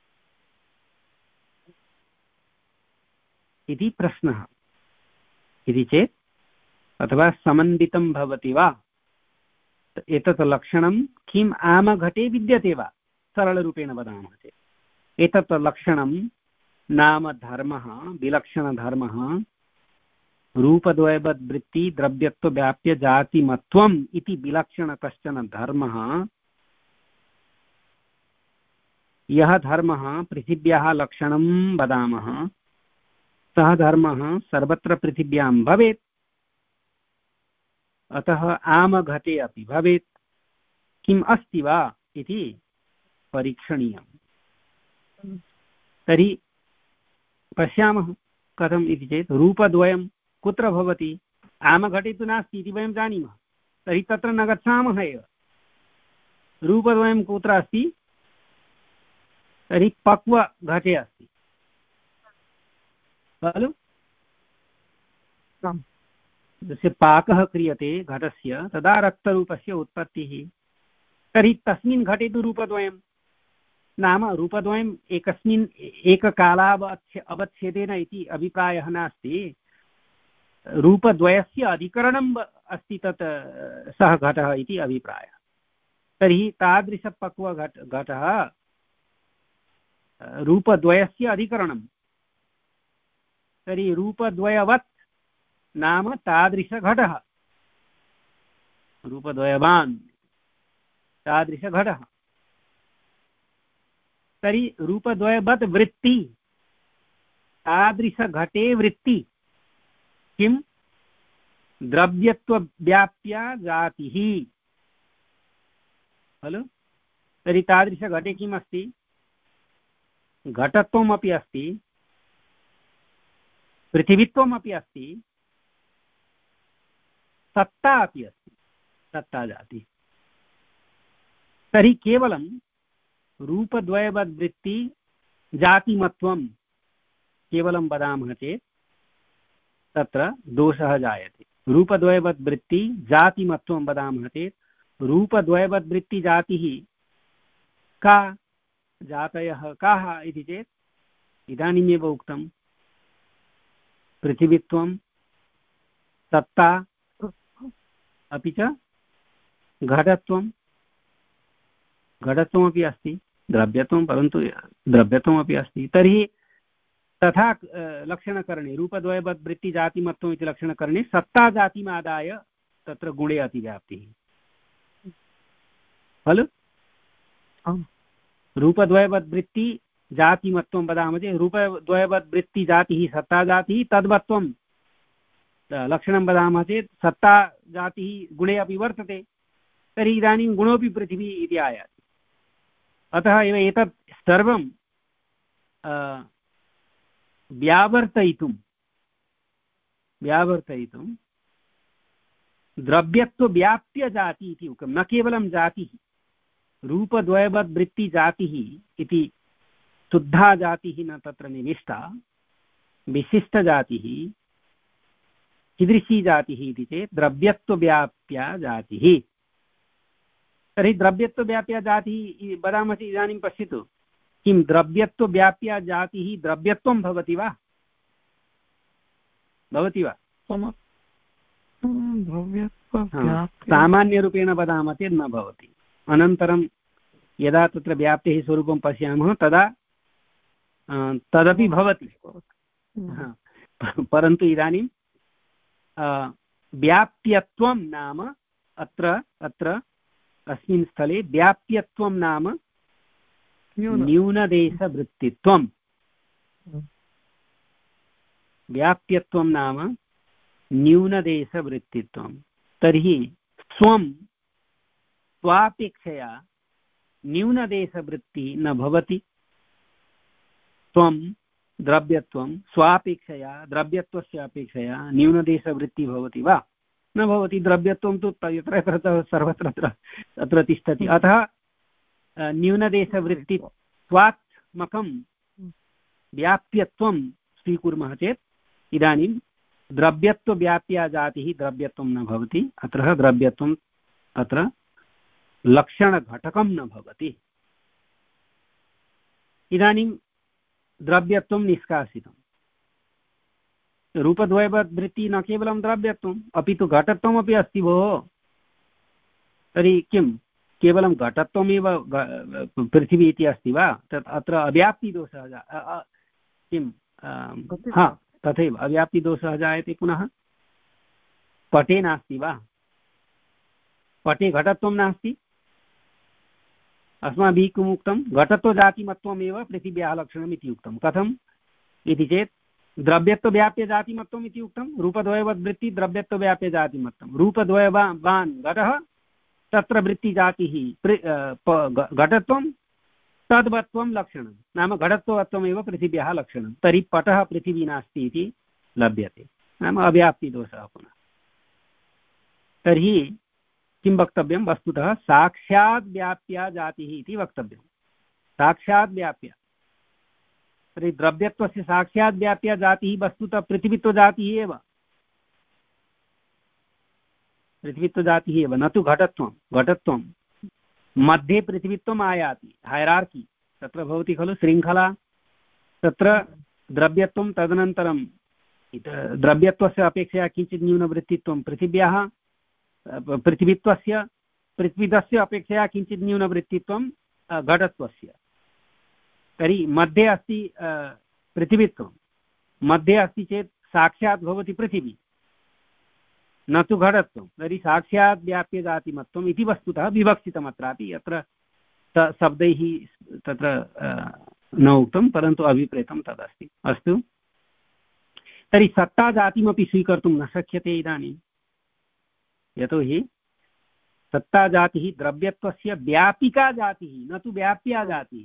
इति प्रश्नः। इति चेत् अथवा समन्वितं भवति वा, एतत् लक्षणं किम् आमघटे विद्यते वा? सरलरूपेण वदामः चेत् एतत् लक्षणं नाम धर्मः, विलक्षणधर्मः रूपद्वयवद्वृत्ति द्रव्यत्वव्याप्य जातिमत्वम् इति विलक्षण कश्चन धर्मः। यः धर्मः पृथिव्याः लक्षणं वदामः, सः धर्मः सर्वत्र पृथिव्यां भवेत्, अतः आमघटे अपि भवेत्। किम् अस्ति वा इति परीक्षणीयम्। तर्हि पश्यामः कथम् इति चेत् रूपद्वयं कुत्र भवति? आमघटे तु नास्ति इति वयं जानीमः, तर्हि तत्र न गच्छामः एव। रूपद्वयं कुत्र अस्ति? तर्हि पक्वघटे अस्ति खलु। यस्य पाकः क्रियते घटस्य, तदा रक्तरूपस्य उत्पत्तिः। तर्हि तस्मिन् घटे तु रूपद्वयं नाम रूपद्वयम् एकस्मिन् एककालावच्छे अवच्छेदेन इति अभिप्रायः नास्ति। रूपद्वयस्य अधिकरणम् अस्ति तत् सः घटः इति अभिप्रायः। तर्हि तादृशपक्वघट घटः रूपद्वयस्य अधिकरणं। तर्हि रूपद्वयवत् नाम तादृशघटः, रूपद्वयवान् तादृशघटः। तर्हि रूपद्वयवत् वृत्ति, तादृशघटे वृत्ति किं? द्रव्यत्वव्याप्या जातिः खलु। तर्हि तादृशघटे किम् अस्ति? घटत्वमपि अस्ति, पृथिवीत्वमपि अस्ति, सत्ता अपि अस्ति, सत्ता जाति। तर्हि केवलं रूपद्वयवद्वृत्ति जातिमत्वं केवलं वदामः चेत् तत्र दोषः जायते। रूपद्वयवद्वृत्ति जातिमत्वं वदामः चेत् रूपद्वयवद्वृत्ति जातिः का, जातयः काः इति चेत् इदानीमेव उक्तं पृथिवीत्वं, सत्ता, अपि च घटत्वं। घटत्वमपि अस्ति, द्रव्यत्वं, परन्तु द्रव्यत्वमपि अस्ति। तर्हि तथा लक्षणकरणे रूपद्वयवद्वृत्तिजातिमत्वम् इति लक्षणकरणे सत्ता जातिमादाय तत्र गुणे अतिव्याप्तिः खलु। रूपद्वयवद्वृत्ति जातिमत्वं वदामः चेत् रूपद्वयवद्वृत्तिजातिः सत्ता जातिः, तद्वत्वं लक्षणं वदामः चेत् सत्ता जातिः गुणे अपि वर्तते। तर्हि इदानीं गुणोऽपि पृथिवी इति आयाति। अतः एव एतत् सर्वं व्यावर्तयितुं व्यावर्तयितुं द्रव्यत्वव्याप्य जाति इति उक्तं, न केवलं जातिः। रूपद्वयवद्वृत्तिजातिः इति शुद्धा जातिः न तत्र निविष्टा, विशिष्टजातिः, कीदृशी जातिः इति चेत् द्रव्यत्वव्याप्या जातिः। तर्हि द्रव्यत्वव्याप्या जातिः वदामः चेत् इदानीं पश्यतु, किं द्रव्यत्वव्याप्या जातिः द्रव्यत्वं भवति वा? भवति वा? सामान्यरूपेण वदामः चेत् न भवति। अनन्तरं यदा तत्र व्याप्तेः स्वरूपं पश्यामः तदा तदपि भवति, परन्तु इदानीं व्याप्यत्वं नाम अत्र अत्र अस्मिन् स्थले व्याप्यत्वं नाम न्यूनदेशवृत्तित्वं। व्याप्यत्वं नाम न्यूनदेशवृत्तित्वं। तर्हि स्वं स्वापेक्षया न्यूनदेशवृत्ति न भवति। त्वं द्रव्यत्वं स्वापेक्षया द्रव्यत्वस्य अपेक्षया न्यूनदेशवृत्ति भवति वा? न भवति। द्रव्यत्वं तु यत्र यत्र सर्वत्र तत्र तिष्ठति। अतः न्यूनदेशवृत्तित्वात्मकं व्याप्यत्वं स्वीकुर्मः चेत् इदानीं द्रव्यत्वव्याप्या जातिः द्रव्यत्वं न भवति। अत्र द्रव्यत्वम् अत्र लक्षणघटकं न भवति। इदानीं द्रव्यत्वं निष्कासितं। रूपद्वयवद्वृत्ति न केवलं द्रव्यत्वम् अपि तु घटत्वमपि अस्ति भोः। तर्हि किं केवलं घटत्वमेव पृथिवी इति अस्ति वा? तत् अत्र अव्याप्तिदोषः किं हा तथैव अव्याप्तिदोषः जायते। पुनः पटे नास्ति वा? पटे घटत्वं नास्ति। अस्माभिः किम् उक्तं? घटत्वजातिमत्वमेव पृथिव्याः लक्षणम् इति उक्तं। कथम् इति चेत् द्रव्यत्वव्याप्यजातिमत्वम् इति उक्तं। रूपद्वयवद्वृत्ति द्रव्यत्वव्याप्यजातिमत्वं। रूपद्वयवान् घटः, तत्र वृत्तिजातिः घटत्वं, तद्वत्वं लक्षणं नाम घटत्ववत्वमेव पृथिव्याः लक्षणं। तर्हि पटः पृथिवी नास्ति इति लभ्यते, नाम अव्याप्तिदोषः पुनः। तर्हि किं वक्तव्यं? वस्तुतः साक्षात् व्याप्या जातिः इति वक्तव्यं। साक्षात् व्याप्या। तर्हि द्रव्यत्वस्य साक्षात् व्याप्या जातिः वस्तुतः पृथिवीत्वजातिः एव। पृथिवीत्वजातिः एव, न तु घटत्वं। घटत्वं मध्ये पृथिवीत्वम् आयाति, हायरार्की तत्र भवति खलु, शृङ्खला। तत्र द्रव्यत्वं, तदनन्तरं द्रव्यत्वस्य अपेक्षया किञ्चित् न्यूनवृत्तित्वं पृथिव्याः, पृथिवीत्वस्य पृथ्वीदस्य अपेक्षया किञ्चित् न्यूनवृत्तित्वं घटत्वस्य। तर्हि मध्ये अस्ति पृथिवीत्वं, मध्ये अस्ति चेत् साक्षात् भवति पृथिवी, न तु घटत्वं। तर्हि साक्षात् व्याप्यजातिमत्वम् इति वस्तुतः विवक्षितमत्रापि, अत्र शब्दैः तत्र न उक्तं, परन्तु अभिप्रेतं तदस्ति। अस्तु, तर्हि सत्ताजातिमपि स्वीकर्तुं न शक्यते इदानीं, यतोहि सत्ताजातिः द्रव्यत्वस्य व्यापिका जातिः, न तु व्याप्या जातिः।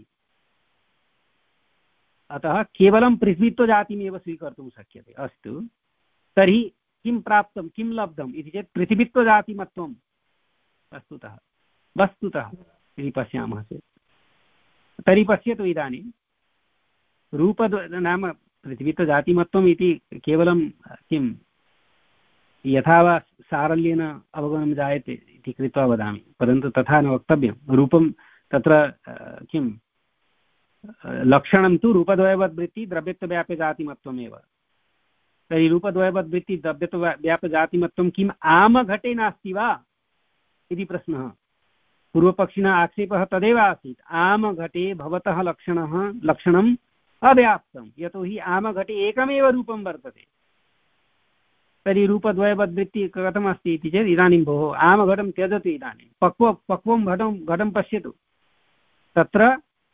अतः केवलं पृथ्वीत्वजातिमेव स्वीकर्तुं शक्यते। अस्तु, तर्हि किं प्राप्तं, किं लब्धम् इति चेत् पृथिवीत्वजातिमत्वं वस्तुतः वस्तुतः यदि पश्यामः चेत्। तर्हि पश्यतु इदानीं रूपद्वय नाम पृथिवीत्वजातिमत्वम् इति केवलं किं यथा वा सारल्येन अवगमनं जायते इति कृत्वा वदामि, परन्तु तथा न वक्तव्यं। रूपं तत्र किं लक्षणं तु रूपद्वयवद्वृत्ति द्रव्यत्वव्याप्यजातिमत्वमेव। तर्हि रूपद्वयवद्वृत्ति द्रव्यत्वव्याप्यजातिमत्वं किम् आमघटे नास्ति वा इति प्रश्नः। पूर्वपक्षिणः आक्षेपः तदेव आसीत्, आमघटे भवतः लक्षणः लक्षणम् अव्याप्तं, यतोहि आमघटे एकमेव रूपं वर्तते। तर्हि रूपद्वयवद्वृत्ति कथमस्ति इति चेत् इदानीं भोः आमघटं त्यजतु, इदानीं पक्व पक्वं घटं घटं पश्यतु, तत्र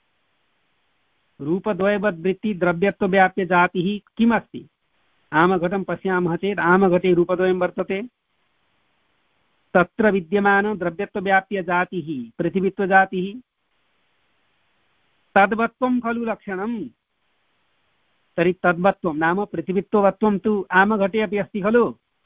रूपद्वयवद्वृत्ति द्रव्यत्वव्याप्यजातिः किम् अस्ति? आमघटं पश्यामः चेत् आमघटे रूपद्वयं वर्तते, तत्र विद्यमान द्रव्यत्वव्याप्यजातिः पृथिवीत्वजातिः, तद्वत्वं खलु लक्षणं। तर्हि तद्वत्वं नाम पृथिवीत्ववत्वं तु आमघटे अपि अस्ति खलु,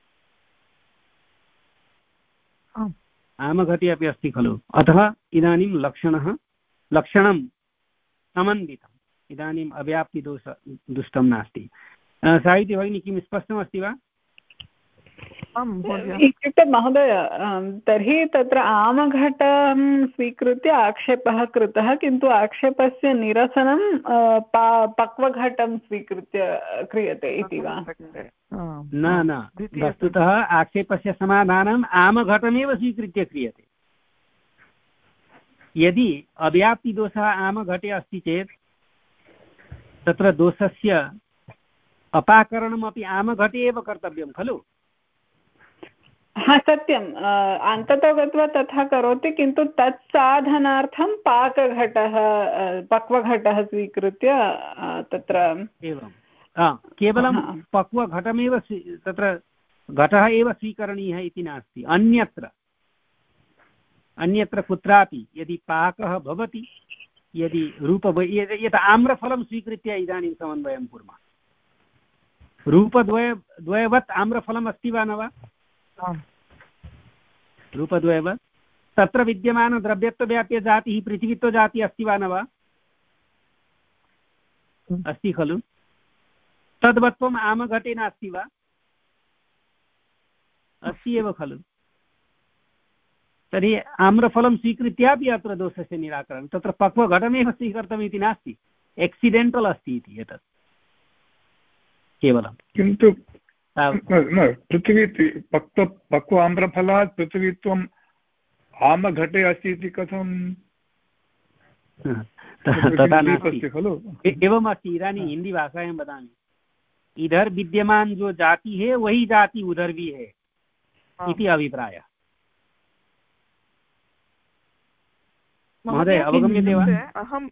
आमघटे अपि अस्ति खलु। अतः इदानीं लक्षणः लक्षणं समन्वितम्, इदानीम् अव्याप्तिदोष दुष्टं नास्ति। साहित्य भगिनी किं स्पष्टमस्ति वा? इत्युक्ते महोदय, तर्हि तत्र आमघटं स्वीकृत्य आक्षेपः कृतः, किन्तु आक्षेपस्य निरसनं पक्वघटं स्वीकृत्य क्रियते इति वा? न न, वस्तुतः आक्षेपस्य समाधानम् आमघटमेव स्वीकृत्य क्रियते। यदि अव्याप्तिदोषः आमघटे अस्ति चेत् तत्र दोषस्य अपाकरणमपि आमघटे एव कर्तव्यं खलु। हा सत्यम्, अन्ततो गत्वा तथा करोति, किन्तु तत् साधनार्थं पाकघटः पक्वघटः स्वीकृत्य तत्र एवं केवलं पक्वघटमेव तत्र घटः एव स्वीकरणीयः इति नास्ति। अन्यत्र अन्यत्र कुत्रापि यदि पाकः भवति, यदि रूप यत् आम्रफलं स्वीकृत्य इदानीं समन्वयं कुर्मः, रूपद्वय द्वयवत् आम्रफलम् अस्ति वा न वा? रूपद्वयवत् तत्र विद्यमान द्रव्यत्वव्याप्यजातिः पृथिवीत्वजातिः अस्ति वा न वा? अस्ति खलु। तद्वत्वम् आमघटे नास्ति वा? अस्ति एव खलु। तर्हि आम्रफलं स्वीकृत्यापि अत्र दोषस्य निराकरणं, तत्र पक्वघटमेव स्वीकृतम् इति नास्ति, एक्सिडेण्टल् अस्ति इति एतत् केवलं। किन्तु पृथिवी पक्व पक्व आम्रफलात् पृथिवीत्वम् आमघटे अस्ति इति कथं? तथा नास्ति खलु। एवमस्ति, इदानीं हिन्दीभाषायां वदामि, इधर विद्यमान जो जाति है वही जाति उधर भी है इति अभिप्रायः। महोदय अवगम्यते वा? अहं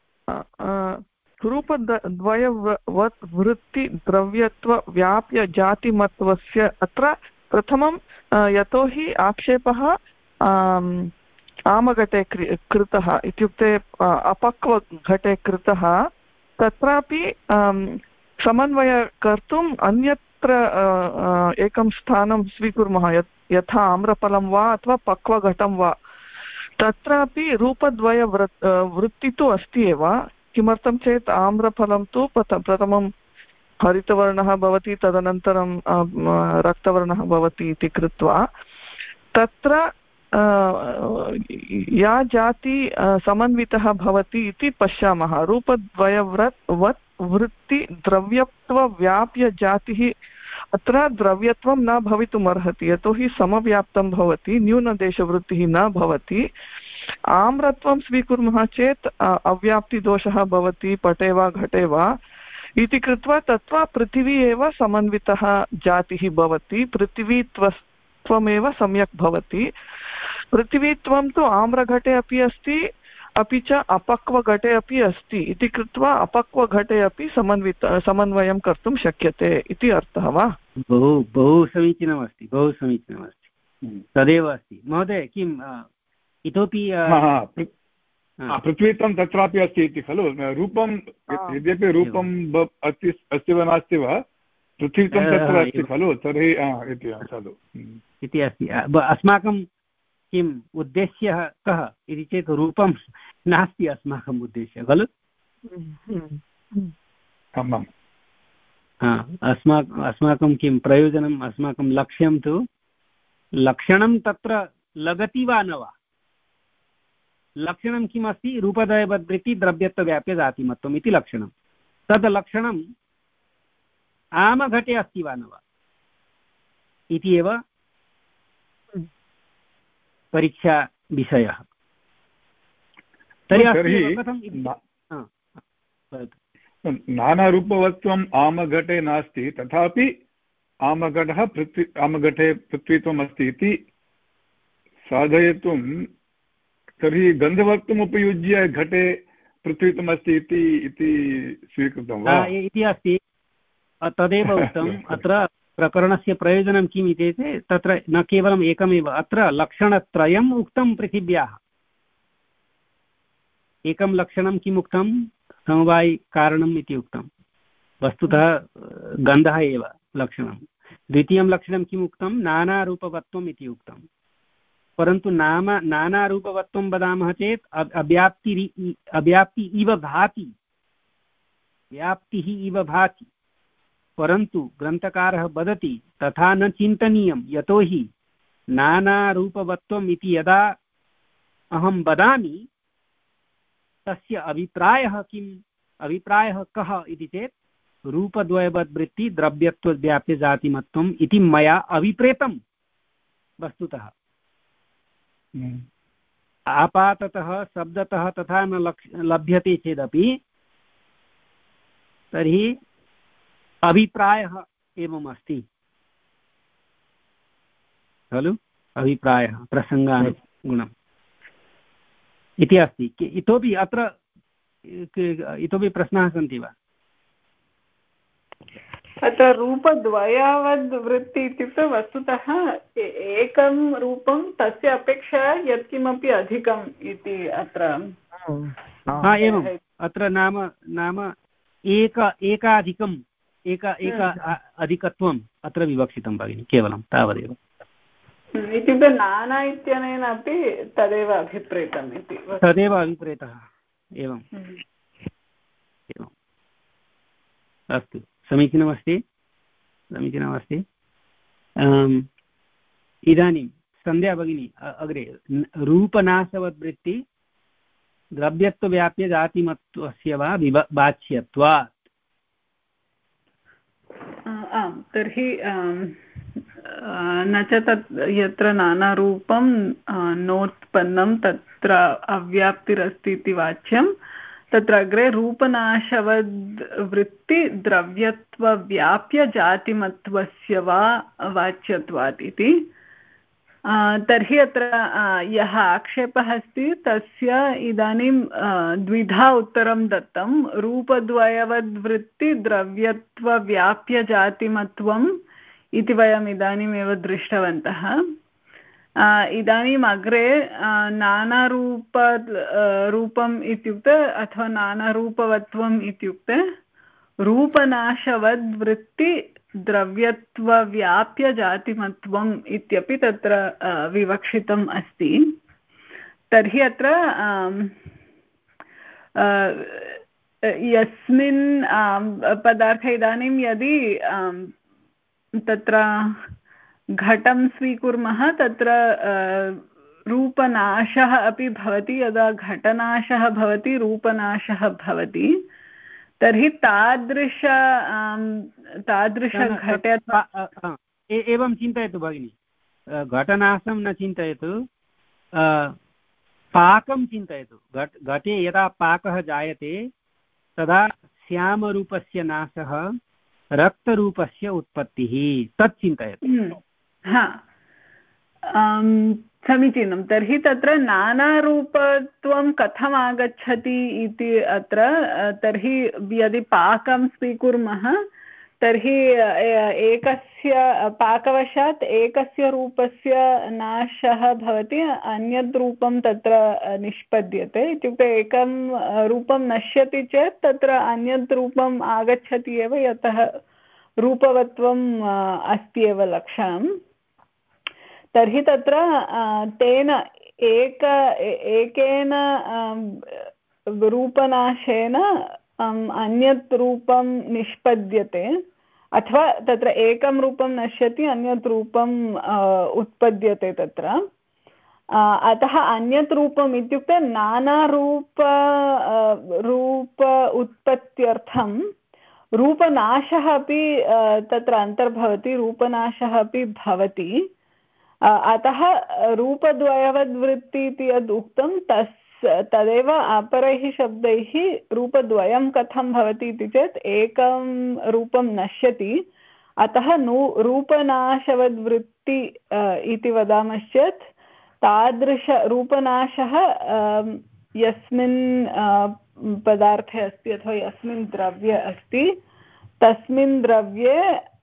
रूपद्वयवत् वृत्ति द्रव्यत्व व्याप्य जातिमत्वस्य अत्र प्रथमं यतोहि आक्षेपः आमघटे कृतः इत्युक्ते अपक्वघटे कृतः, तत्रापि समन्वय कर्तुम् अन्यत्र एकं स्थानं स्वीकुर्मः, यथा आम्रफलं वा अथवा पक्वघटं वा, तत्रापि रूपद्वय वृत्ति तु अस्ति एव। किमर्थं चेत् आम्रफलं तु प्रथमं हरितवर्णः भवति, तदनन्तरं रक्तवर्णः भवति इति कृत्वा तत्र या जाति समन्वितः भवति इति पश्यामः। रूपद्वयवत् वत् वृत्ति द्रव्यत्वव्याप्य जातिः, अत्र द्रव्यत्वं न भवितुम् अर्हति, यतोहि समव्याप्तं भवति, न्यूनदेशवृत्तिः न भवति। आम्रत्वं स्वीकुर्मः चेत् अव्याप्तिदोषः भवति पटे वा घटे वा इति कृत्वा तत्त्वा पृथिवी एव समन्वितः जातिः भवति, पृथिवीत्वमेव सम्यक् भवति। पृथिवीत्वं तु आम्रघटे अपि अस्ति, अपि च अपक्वघटे अपि अस्ति इति कृत्वा अपक्वघटे अपि समन्वित समन्वयं कर्तुं शक्यते इति अर्थः वा? बहु बहु समीचीनमस्ति, बहु समीचीनमस्ति, तदेव अस्ति महोदय। किम् इतोपि पृथ्वीत्वं तत्रापि अस्ति इति खलु? रूपं यद्यपि रूपं अस्ति अस्ति वा नास्ति वा, पृथ्वीत्वं तत्र अस्ति खलु, तर्हि इति अस्ति। अस्माकं किम् उद्देश्यः कः इति चेत् रूपं नास्ति अस्माकम् उद्देश्यः खलु। अस्माकम् अस्माकं किं प्रयोजनम्, अस्माकं लक्ष्यं तु लक्षणं तत्र लगति वा न वा। लक्षणं किम् अस्ति? रूपद्वयवद्वृत्ति द्रव्यत्वव्याप्यजातिमत्वम् इति लक्षणं। तद् लक्षणम् आमघटे अस्ति वा न वा इति एव परीक्षा विषयः। तर्हि कथं नानारूपवत्वम् आमघटे नास्ति, तथापि आमघटः पृथ्वी आमघटे पृथ्वीत्वम् अस्ति इति साधयितुं तर्हि गन्धवत्वम् उपयुज्य घटे पृथ्वीत्वम् अस्ति इति स्वीकृतं वा इति अस्ति। तदेव उक्तम्। अत्र प्रकरणस्य प्रयोजनं किम् इति चेत् तत्र न केवलम् एकमेव, अत्र लक्षणत्रयम् उक्तं पृथिव्याः। एकं लक्षणं किम् उक्तं? समवायिकारणम् इति उक्तं। वस्तुतः गन्धः एव लक्षणं। द्वितीयं लक्षणं किम् उक्तं? नानारूपवत्वम् इति उक्तं। परन्तु नाम नानारूपवत्वं वदामः चेत् अव्याप्ति अव्याप्ति इव भाति, व्याप्तिः इव भाति। परन्तु ग्रन्थकारः वदति तथा न चिन्तनीयं, यतोहि नानारूपवत्वम् इति यदा अहं वदामि तस्य अभिप्रायः किम्? अभिप्रायः कः इति चेत् रूपद्वयवद्वृत्ति द्रव्यत्वव्याप्यजातिमत्वम् इति मया अभिप्रेतं वस्तुतः। आपाततः शब्दतः तथा न लभ्यते चेदपि तर्हि अभिप्रायः एवम् अस्ति खलु। अभिप्रायः प्रसङ्गानुगुणम् इति अस्ति। इतोपि अत्र इतोपि प्रश्नाः सन्ति वा? अत्र रूपद्वयावद्वृत्ति इत्युक्ते वस्तुतः एकं रूपं तस्य अपेक्षया यत्किमपि अधिकम् इति अत्र एवम्। अत्र नाम नाम एक एकाधिकम् एक एक अधिकत्वम् अत्र विवक्षितं भगिनि, केवलं तावदेव। इत्युक्ते नाना इत्यनेन अपि तदेव अभिप्रेतम् इति। तदेव अभिप्रेतः। एवम् एवम् अस्तु, समीचीनमस्ति समीचीनमस्ति इदानीं सन्ध्या भगिनी अग्रे रूपनाशवद्वृत्ति द्रव्यत्वव्याप्यजातिमत्वस्य वा वाच्यत्वात्। आम्, तर्हि न च तत् यत्र नानारूपं नोत्पन्नं तत्र अव्याप्तिरस्ति इति वाच्यं, तत्र अग्रे रूपनाशवद्वृत्ति द्रव्यत्वव्याप्यजातिमत्वस्य वा वाच्यत्वात् इति। तर्हि अत्र यः आक्षेपः अस्ति तस्य इदानीं द्विधा उत्तरं दत्तं। रूपद्वयवद्वृत्ति द्रव्यत्वव्याप्यजातिमत्वम् इति वयम् इदानीमेव दृष्टवन्तः। इदानीम् अग्रे नानारूप रूपम् इत्युक्ते अथवा नानारूपवत्वम् इत्युक्ते रूपनाशवद्वृत्ति द्रव्यत्वव्याप्यजातिमत्वम् इत्यपि तत्र विवक्षितम् अस्ति। तर्हि अत्र यस्मिन् पदार्थे इदानीं यदि तत्र घटं स्वीकुर्मः तत्र रूपनाशः अपि भवति। यदा घटनाशः भवति रूपनाशः भवति, तर्हि तादृश तादृशघटे एवं चिन्तयतु भगिनि, घटनाशं न चिन्तयतु, पाकं चिन्तयतु। घट घटे यदा पाकः जायते तदा श्यामरूपस्य नाशः रक्तरूपस्य उत्पत्तिः, तत् चिन्तयतु। हा, समीचीनं। तर्हि तत्र नानारूपत्वं कथम् आगच्छति इति अत्र, तर्हि यदि पाकं स्वीकुर्मः तर्हि एकस्य पाकवशात् एकस्य रूपस्य नाशः भवति, अन्यद् रूपं तत्र निष्पद्यते। इत्युक्ते एकं रूपं नश्यति चेत् तत्र अन्यद् रूपम् आगच्छति एव, यतः रूपवत्वम् अस्ति एव लक्षणं। तर्हि तत्र तेन एक एकेन रूपनाशेन अन्यत् रूपं निष्पद्यते, अथवा तत्र एकं रूपं नश्यति अन्यत् रूपम् उत्पद्यते तत्र। अतः अन्यत् रूपम् इत्युक्ते नानारूप रूप उत्पत्त्यर्थं रूपनाशः अपि तत्र अन्तर्भवति, रूपनाशः अपि भवति। अतः रूपद्वयवद्वृत्ति इति यद् उक्तं तस् तदेव अपरैः शब्दैः रूपद्वयं कथं भवति इति चेत् एकं रूपं नश्यति, अतः नु रूपनाशवद्वृत्ति इति वदामश्चेत् तादृशरूपनाशः यस्मिन् पदार्थे अस्ति अथवा यस्मिन् द्रव्ये अस्ति तस्मिन् द्रव्ये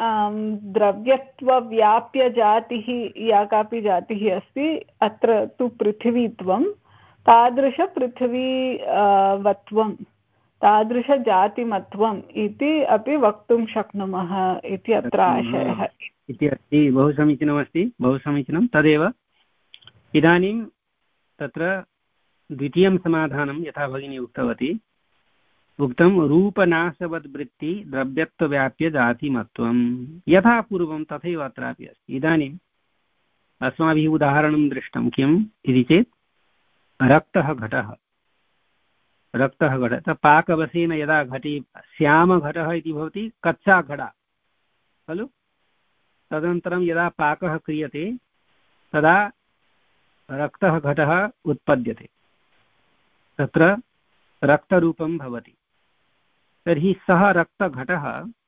द्रव्यत्वव्याप्यजातिः या कापि जातिः अस्ति, अत्र तु पृथिवीत्वं, तादृशपृथिवी वत्वं, तादृशजातिमत्वम् इति अपि वक्तुं शक्नुमः इति अत्र आशयः इति अस्ति। बहु समीचीनमस्ति, बहु समीचीनं। तदेव इदानीं तत्र द्वितीयं समाधानं यथा भगिनी उक्तवती, उक्तं रूपनाशवद्वृत्ति द्रव्यत्वव्याप्य जातिमत्वं, यथा पूर्वं तथैव अत्रापि अस्ति। इदानीम् अस्माभिः उदाहरणं दृष्टं किम् इति चेत् रक्तः घटः, रक्तः घटः पाकवशेन यदा घटी श्यामघटः इति भवति कच्चा घटा खलु, तदनन्तरं यदा पाकः क्रियते तदा रक्तः घटः उत्पद्यते, तत्र रक्तरूपं भवति। तर्हि सः रक्तघटः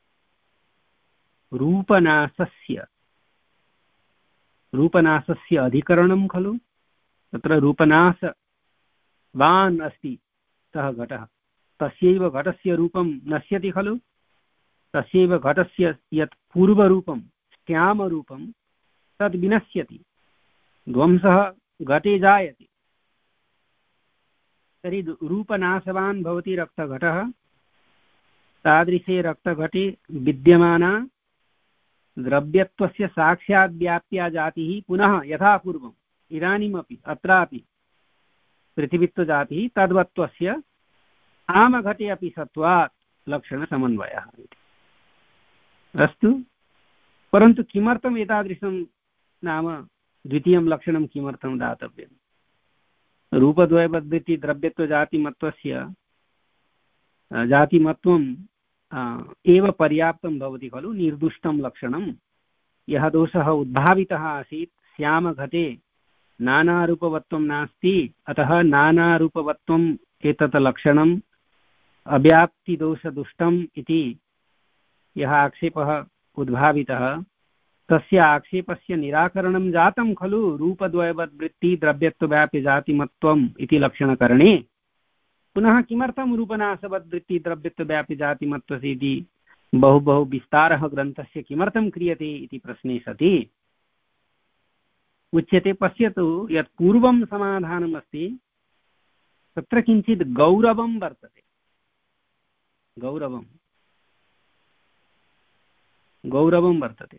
रूपनाशस्य रूपनाशस्य अधिकरणं खलु, तत्र रूपनाशवान् अस्ति सः घटः, तस्यैव घटस्य रूपं नश्यति खलु, तस्यैव घटस्य यत् पूर्वरूपं श्यामरूपं तद् विनश्यति, ध्वंसः घटे जायते। तर्हि रूपनाशवान् भवति रक्तघटः, तादृशे रक्तघटे विद्यमाना द्रव्यत्वस्य साक्षाद्व्याप्या जातिः पुनः यथा पूर्वम् इदानीमपि अत्रापि पृथिवीत्वजातिः तद्वत्वस्य आमघटे अपि सत्त्वात् लक्षणसमन्वयः इति। अस्तु, परन्तु किमर्थम् एतादृशं नाम द्वितीयं लक्षणं किमर्थं दातव्यं? रूपद्वयवद्वृत्ति द्रव्यत्वजातिमत्वस्य जातिमत्वं एव पर्याप्तं भवति खलु, निर्दुष्टं लक्षणं। यः दोषः उद्भावितः आसीत् श्यामघटे नानारूपवत्वं नास्ति, अतः नानारूपवत्वम् एतत् लक्षणम् अव्याप्तिदोषदुष्टम् इति यः आक्षेपः उद्भावितः, तस्य आक्षेपस्य निराकरणं जातं खलु रूपद्वयवद्वृत्ति द्रव्यत्वव्याप्यजातिमत्वम् इति लक्षणकरणे। पुनः किमर्थं रूपनाशवद्वृत्ति द्रव्यत्वव्याप्यजातिमत्वस्य इति बहु बहु विस्तारः ग्रन्थस्य किमर्थं क्रियते इति प्रश्ने सति उच्यते, पश्यतु यत् पूर्वं समाधानम् अस्ति तत्र किञ्चित् गौरवं वर्तते, गौरवं गौरवं वर्तते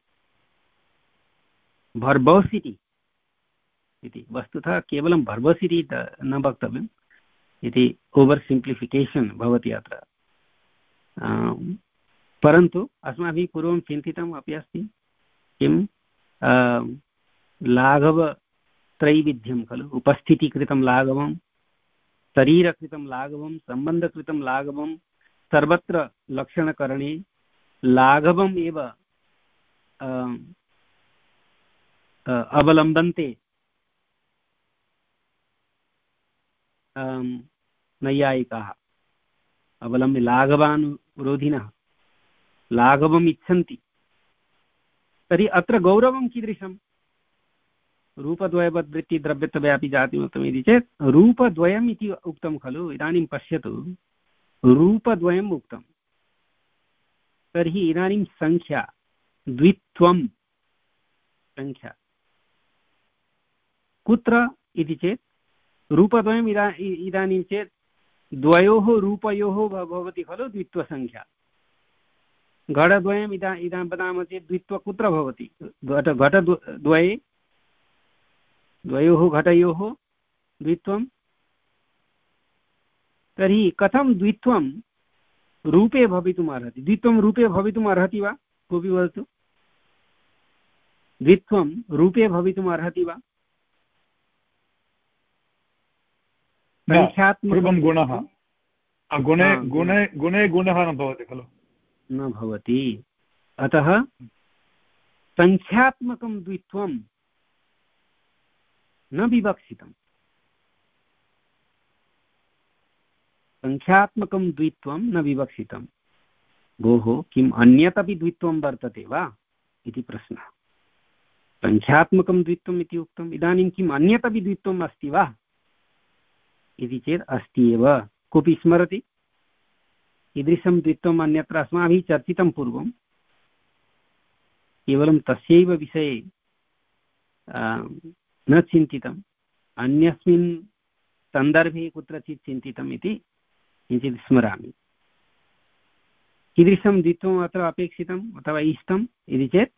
भर्बोसिटी इति। वस्तुतः केवलं भर्बोसिटी न वक्तव्यम् इति, ओवर् सिम्प्लिफिकेशन् भवति अत्र, परन्तु अस्माभिः पूर्वं चिन्तितम् अपि अस्ति किं लाघवत्रैविध्यं खलु, उपस्थितिकृतं लाघवं, शरीरकृतं लाघवं, सम्बन्धकृतं लाघवं, सर्वत्र लक्षणकरणे लाघवम् एव अवलम्बन्ते। नैयायिकाः अवलम्ब्य लाघवानुरोधिनः लाघवम् इच्छन्ति, तर्हि अत्र गौरवं कीदृशं? रूपद्वयवद्वृत्ति द्रव्यत्वव्यापि जातिमत्वम् इति चेत् रूपद्वयम् इति उक्तं खलु। इदानीं पश्यतु, रूपद्वयम् उक्तं, तर्हि इदानीं संख्या द्वित्वं संख्या कुत्र इति चेत् रूपद्वयम् इदा इदानीं चेत् द्वयोः रूपयोः भवति खलु द्वित्वसंख्या। घटद्वयम् इदा इदानीं वदामः चेत् द्वित्व कुत्र भवति? घट घटद्वये द्वयोः घटयोः द्वित्वं। तर्हि कथं द्वित्वं रूपे भवितुम् अर्हति? द्वित्वं रूपे भवितुम् अर्हति वा? कोऽपि वदतु। द्वित्वं रूपे भवितुम् अर्हति वा? संख्यात्मकं गुणः गुणे गुणे गुणे गुणः न भवति खलु, न भवति। अतः संख्यात्मकं द्वित्वं न विवक्षितम्। संख्यात्मकं द्वित्वं न विवक्षितं। भोः, किम् अन्यत् अपि द्वित्वं वर्तते वा इति प्रश्नः। संख्यात्मकं द्वित्वम् इति उक्तम्, इदानीं किम् अन्यत् अपि द्वित्वम् अस्ति वा इति चेत् अस्ति एव। कोऽपि स्मरति कीदृशं द्वित्वम् अन्यत्र अस्माभिः चर्चितं पूर्वं? केवलं तस्यैव विषये न चिन्तितम्, अन्यस्मिन् सन्दर्भे कुत्रचित् चिन्तितम् इति किञ्चित् स्मरामि। कीदृशं द्वित्वम् अत्र अपेक्षितम् अथवा इष्टम् इति चेत्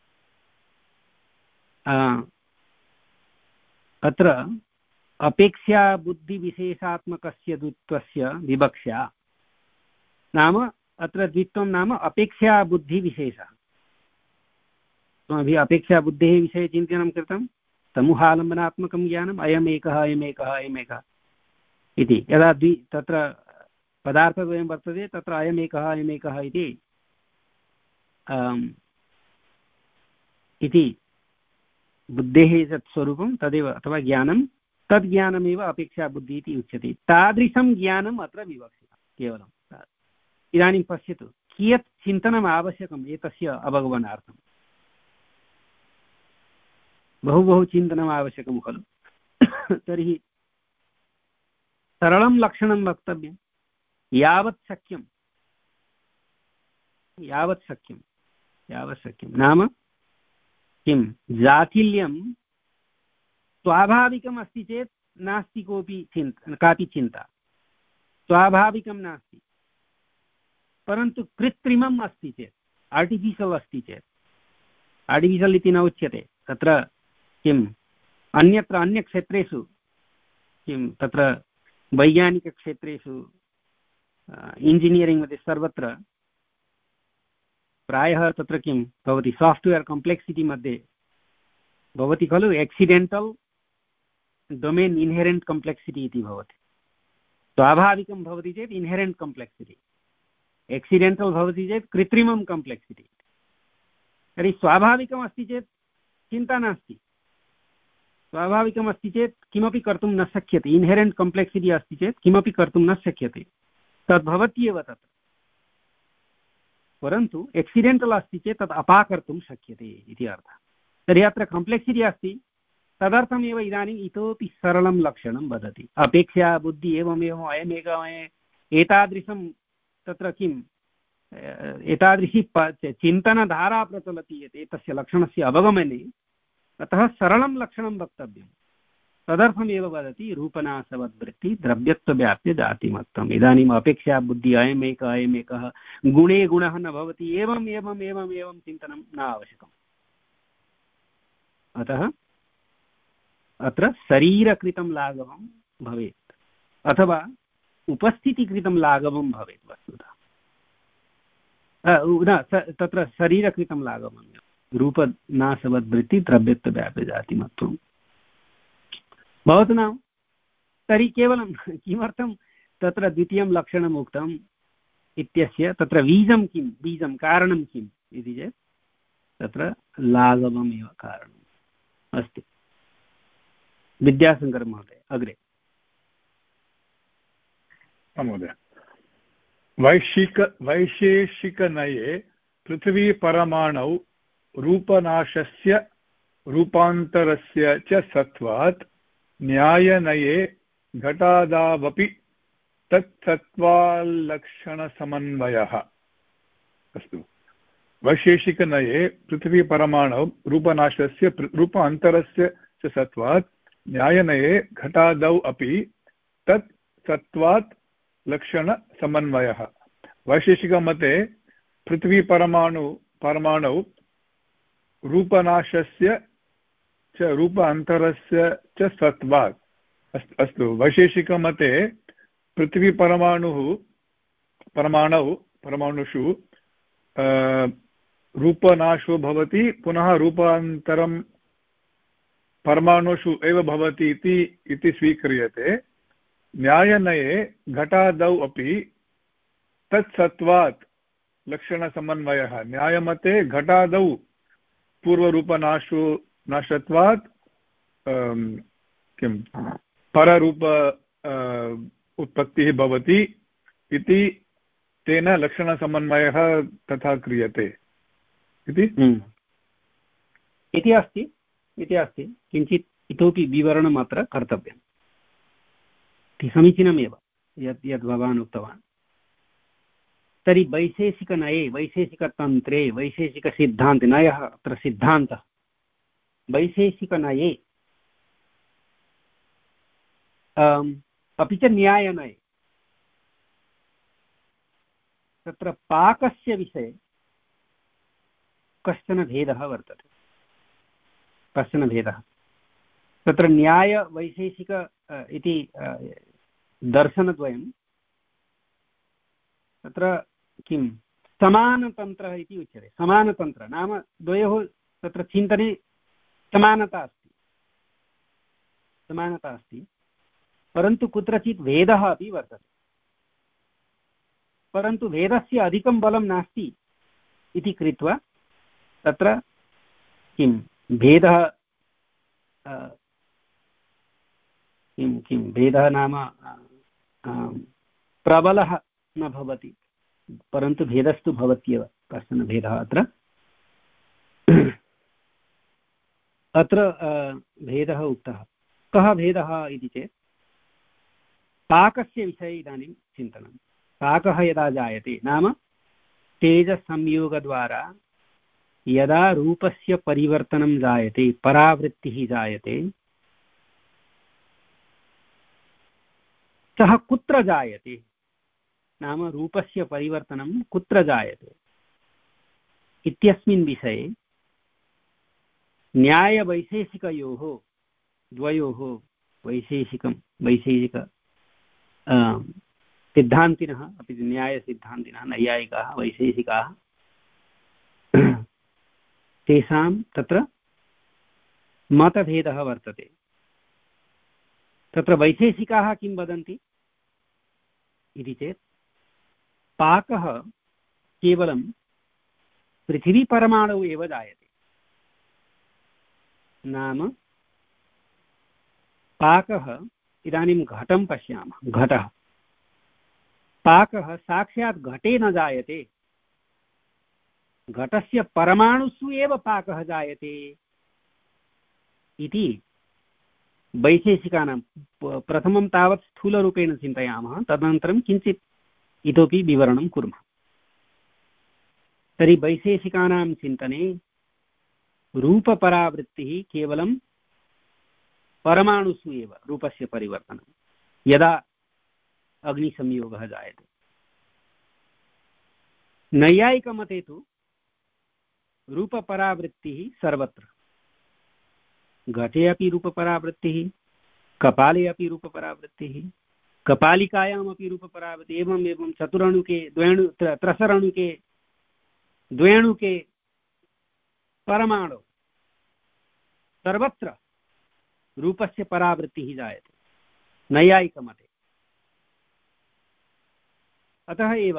अत्र अपेक्षा बुद्धिविशेषात्मकस्य द्वित्वस्य विवक्षा। नाम अत्र द्वित्वं नाम अपेक्षा बुद्धिविशेषः। अस्माभिः अपेक्षा बुद्धेः विषये चिन्तनं कृतं, समूहालम्बनात्मकं ज्ञानम्, अयमेकः अयमेकः अयमेकः इति। यदा द्वि तत्र पदार्थद्वयं वर्तते, तत्र अयमेकः अयमेकः इति इति बुद्धेः यत् स्वरूपं तदेव अथवा ज्ञानं, तद् ज्ञानमेव अपेक्षा बुद्धिः इति उच्यते। तादृशं ज्ञानम् अत्र विवक्षितं केवलं। इदानीं पश्यतु कियत् चिन्तनम् आवश्यकम् एतस्य अवगमनार्थं। बहु बहु चिन्तनम् आवश्यकं खलु। तर्हि सरलं लक्षणं वक्तव्यं यावत् शक्यं, यावत् शक्यं यावत् शक्यं नाम किं जातिल्यं स्वाभाविकम् अस्ति चेत् नास्ति कोऽपि चिन्ता, कापि चिन्ता। स्वाभाविकं नास्ति, परन्तु कृत्रिमम् अस्ति चेत्, आर्टिफिशियल् अस्ति चेत्, आर्टिफिशियल् इति न उच्यते तत्र, किम् अन्यत्र अन्यक्षेत्रेषु किं तत्र वैज्ञानिकक्षेत्रेषु इंजिनियरिङ्ग् मध्ये सर्वत्र प्रायः तत्र किं भवति, साफ्ट्वेर् काम्प्लेक्सिटी मध्ये भवति खलु एक्सिडेण्टल् डोमेन् इन्हेरेण्ट् काम्प्लेक्सिटी इति भवति। स्वाभाविकं भवति चेत् इन्हेरेण्ट् काम्प्लेक्सिटी, एक्सिडेण्टल् भवति चेत् कृत्रिमं काम्प्लेक्सिटी। तर्हि स्वाभाविकम् अस्ति चेत् चिन्ता नास्ति, स्वाभाविकम् अस्ति चेत् किमपि कर्तुं न शक्यते। इन्हेरेण्ट् काम्प्लेक्सिटी अस्ति चेत् किमपि कर्तुं न शक्यते, तद्भवति एव तत्। परन्तु एक्सिडेण्टल् अस्ति चेत् तत् अपाकर्तुं शक्यते इति अर्थः। तर्हि अत्र काम्प्लेक्सिटी अस्ति, तदर्थमेव इदानीम् इतोपि सरलं लक्षणं वदति। अपेक्षा बुद्धि एवमेवम् अयमेकम् एतादृशं तत्र किम् एतादृशी चिन्तनधारा प्रचलति यत् एतस्य लक्षणस्य अवगमने, अतः सरलं लक्षणं वक्तव्यं। तदर्थमेव वदति रूपनाशवद्वृत्ति द्रव्यत्वव्याप्य जातिमत्वम्। इदानीम् अपेक्षा बुद्धि अयमेकः अयमेकः गुणे गुणः न भवति, एवम् एवम् एवम् एवं चिन्तनं न आवश्यकम्। अतः अत्र शरीरकृतं लाघवं भवेत् अथवा उपस्थितिकृतं लाघवं भवेत् वस्तुतः। न तत्र शरीरकृतं लाघवं, रूपनाशवद्वृत्ति द्रव्यत्वव्याप्य जातिमत्वम् भवतु नाम। तर्हि केवलं किमर्थं तत्र द्वितीयं लक्षणम् उक्तम् इत्यस्य तत्र बीजं किं, बीजं कारणं किम् इति चेत् तत्र लाघवमेव कारणम् अस्ति। विद्याशङ्कर महोदय अग्रे। महोदय वैश्विक वैशेषिकनये पृथ्वीपरमाणौ रूपनाशस्य रूपान्तरस्य च सत्त्वात् न्यायनये घटादावपि तत्सत्त्वाल्लक्षणसमन्वयः। अस्तु, वैशेषिकनये पृथ्वीपरमाणौ रूपनाशस्य रूपान्तरस्य च सत्त्वात् न्यायनये घटादौ अपि तत् सत्त्वात् लक्षणसमन्वयः। वैशेषिकमते पृथ्वीपरमाणु परमाणौ रूपनाशस्य च रूपान्तरस्य च सत्त्वात्। अस्तु, वैशेषिकमते पृथ्वीपरमाणुः परमाणौ परमाणुषु रूपनाशो भवति, पुनः रूपान्तरं परमाणुषु एव भवति इति स्वीक्रियते। न्यायनये घटादौ अपि तत्सत्त्वात् लक्षणसमन्वयः। न्यायमते घटादौ पूर्वरूपनाशो नाशत्वात् किं पररूप उत्पत्तिः भवति इति तेन लक्षणसमन्वयः तथा क्रियते इति इति अस्ति इति अस्ति किञ्चित् इतोपि विवरणम् अत्र कर्तव्यम्। समीचीनमेव यत् यद् भवान् उक्तवान्। तर्हि वैशेषिकनये वैशेषिकतन्त्रे वैशेषिकसिद्धान्ते नयः अत्र सिद्धान्तः वैशेषिकनये अपि च न्यायनये तत्र पाकस्य विषये कश्चन भेदः वर्तते। कश्चन भेदः तत्र न्यायवैशेषिक इति दर्शनद्वयं तत्र किं समानतन्त्रः इति उच्यते। समानतन्त्र नाम द्वयोः तत्र चिन्तने समानता अस्ति समानता अस्ति परन्तु कुत्रचित् भेदः अपि वर्तते। परन्तु भेदस्य अधिकं बलं नास्ति इति कृत्वा तत्र किं भेदः किं किं भेदः नाम प्रबलः न भवति, परन्तु भेदस्तु भवत्येव। कश्चन भेदः अत्र अत्र भेदः उक्तः। कः भेदः इति चेत् पाकस्य विषये इदानीं चिन्तनं। पाकः यदा जायते नाम तेजसंयोगद्वारा यदा रूपस्य परिवर्तनं जायते, परावृत्तिः जायते, सः कुत्र जायते नाम रूपस्य परिवर्तनं कुत्र जायते इत्यस्मिन् विषये न्यायवैशेषिकयोः द्वयोः वैशेषिकं वैशेषिक सिद्धान्तिनः अपि न्यायसिद्धान्तिनः नैयायिकाः वैशेषिकाः तेषां तत्र मतभेदः वर्तते। तत्र वैशेषिकाः किं वदन्ति इति चेत् पाकः केवलं पृथिवीपरमाणौ एव जायते। नाम पाकः इदानीं घटं पश्यामः, घटः पाकः साक्षात् घटे न जायते, घटस्य परमाणुषु एव पाकः जायते इति वैशेषिकानां। प्रथमं तावत् स्थूलरूपेण चिन्तयामः, तदनन्तरं किञ्चित् इतोपि विवरणं कुर्मः। तर्हि वैशेषिकानां चिन्तने रूपपरावृत्तिः केवलं परमाणुषु एव रूपस्य परिवर्तनं यदा अग्निसंयोगः जायते। नैयायिकमते तु रूपपरावृत्तिः सर्वत्र, घटे अपि रूपपरावृत्तिः, कपाले अपि रूपपरावृत्तिः, कपालिकायामपि रूपपरावृत्तिः, एवम् एवं चतुरणुके द्वयणु त्रसरणुके द्वयणुके परमाणु सर्वत्र रूपस्य परावृत्तिः जायते नैयायिकमते। अतः एव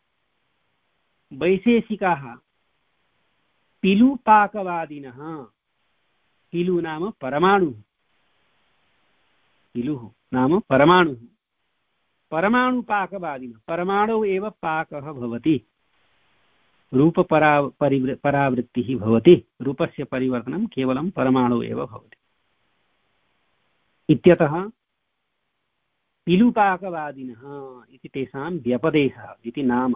वैशेषिकाः पिलुपाकवादिनः, पिलु नाम परमाणुः, पिलुः नाम परमाणुः, परमाणुपाकवादिनः परमाणौ एव पाकः भवति, रूपपरा परिवृ परावृत्तिः भवति, रूपस्य परिवर्तनं केवलं परमाणु एव भवति इत्यतः पिलुपाकवादिनः इति तेषां व्यपदेशः इति नाम।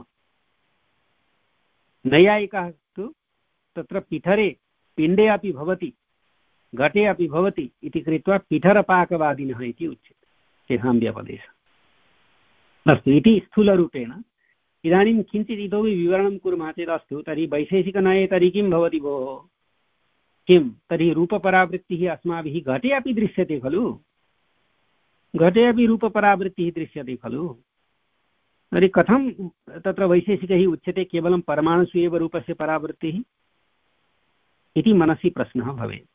नैयायिकाः तु तत्र पिठरे पिण्डे अपि भवति घटे अपि भवति इति कृत्वा पिठरपाकवादिनः इति उच्यते तेषां व्यपदेशः। अस्तु, इति स्थूलरूपेण। इदानीं किञ्चित् इतोपि विवरणं कुर्मः चेत् अस्तु, तर्हि वैशेषिकन्याये तर्हि किं भवति भोः, किं तर्हि रूपपरावृत्तिः अस्माभिः घटे अपि दृश्यते खलु, घटे अपि रूपपरावृत्तिः दृश्यते खलु, तर्हि कथं तत्र वैशेषिकैः उच्यते केवलं परमाणुषु एव रूपस्य परावृत्तिः इति मनसि प्रश्नः भवेत्।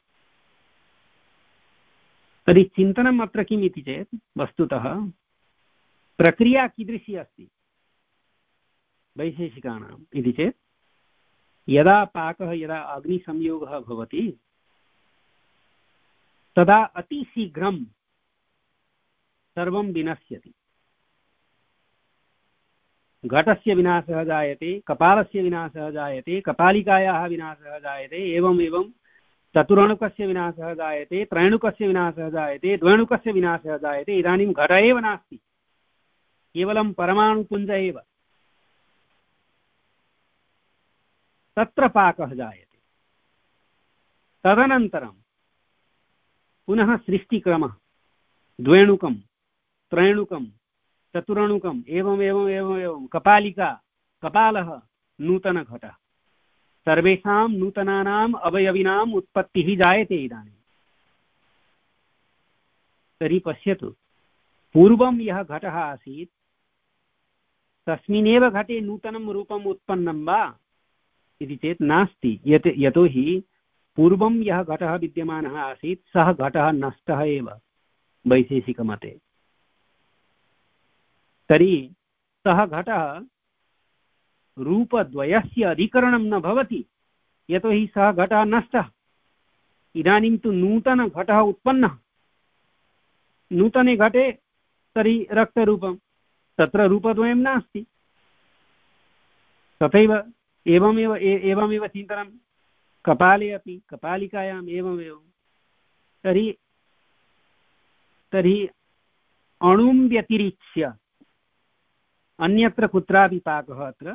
तर्हि चिन्तनम् अत्र किम् इति चेत् वस्तुतः प्रक्रिया कीदृशी अस्ति वैशेषिकाणाम् इति चेत् यदा पाकः यदा अग्निसंयोगः भवति तदा अतिशीघ्रं सर्वं विनश्यति। घटस्य विनाशः जायते, कपालस्य विनाशः जायते, कपालिकायाः विनाशः जायते, एवम् एवं चतुरणुकस्य विनाशः जायते, त्रैणुकस्य विनाशः जायते, द्वैणुकस्य विनाशः जायते। इदानीं घट एव नास्ति, केवलं परमाणुपुञ्ज एव, तत्र पाकः जायते। तदनन्तरं पुनः सृष्टिक्रमः, द्वैणुकं त्रैणुकं चतुरणुकम् एवम् एवम् एवम् एवं कपालिका कपालः नूतनघटः, सर्वेषां नूतनानाम् अवयविनाम् उत्पत्तिः जायते इदानीं। तर्हि पश्यतु, पूर्वं यः घटः आसीत् तस्मिन्नेव घटे नूतनं रूपम् उत्पन्नं वा इति चेत् नास्ति, यत् यतोहि पूर्वं यः घटः विद्यमानः आसीत् सः घटः नष्टः एव वैशेषिकमते। तर्हि सः घटः रूपद्वयस्य अधिकरणं न भवति, यतोहि सः घटः नष्टः। इदानीं तु नूतनघटः उत्पन्नः, नूतने घटे तर्हि रक्तरूपं, तत्र रूपद्वयं नास्ति। तथैव एवमेव एवमेव चिन्तनं कपाले अपि, कपालिकायाम् एवमेव। तर्हि तर्हि अणुं व्यतिरिच्य अन्यत्र कुत्रापि पाकः अत्र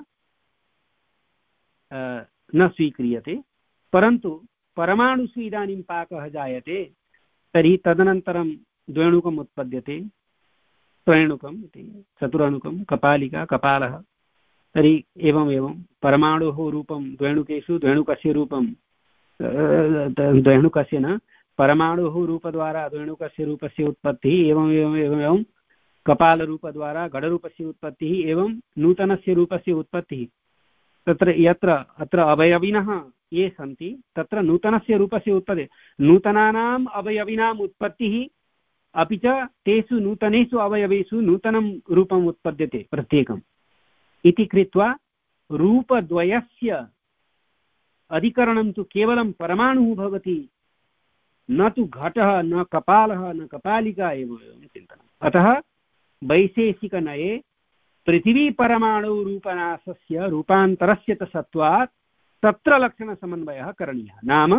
न स्वीक्रियते, परन्तु परमाणुषु इदानीं पाकः जायते, तर्हि तदनन्तरं द्वैणुकम् उत्पद्यते, त्रैणुकम् इति, चतुरणुकं कपालिका कपालः। तर्हि एवम् एवं परमाणोः रूपं द्वैणुकेषु, द्वैणुकस्य रूपं द्वैणुकस्य न परमाणुः रूपद्वारा द्वैणुकस्य रूपस्य उत्पत्तिः, एवम् एवम् एवम् एवं कपालरूपद्वारा घटरूपस्य उत्पत्तिः, एवं नूतनस्य रूपस्य उत्पत्तिः। तत्र यत्र अत्र अवयविनः ये सन्ति तत्र नूतनस्य रूपस्य उत्पत्तिः, नूतनानाम् अवयविनाम् उत्पत्तिः, अपि च तेषु नूतनेषु अवयवेषु नूतनं रूपम् उत्पद्यते प्रत्येकम् इति कृत्वा रूपद्वयस्य अधिकरणं तु केवलं परमाणुः भवति, न तु घटः, न कपालः, न कपालिका एव चिन्तनम्। अतः वैशेषिकनये पृथिवीपरमाणु रूपनाशस्य रूपान्तरस्य च सत्त्वात् तत्र लक्षणसमन्वयः करणीयः। नाम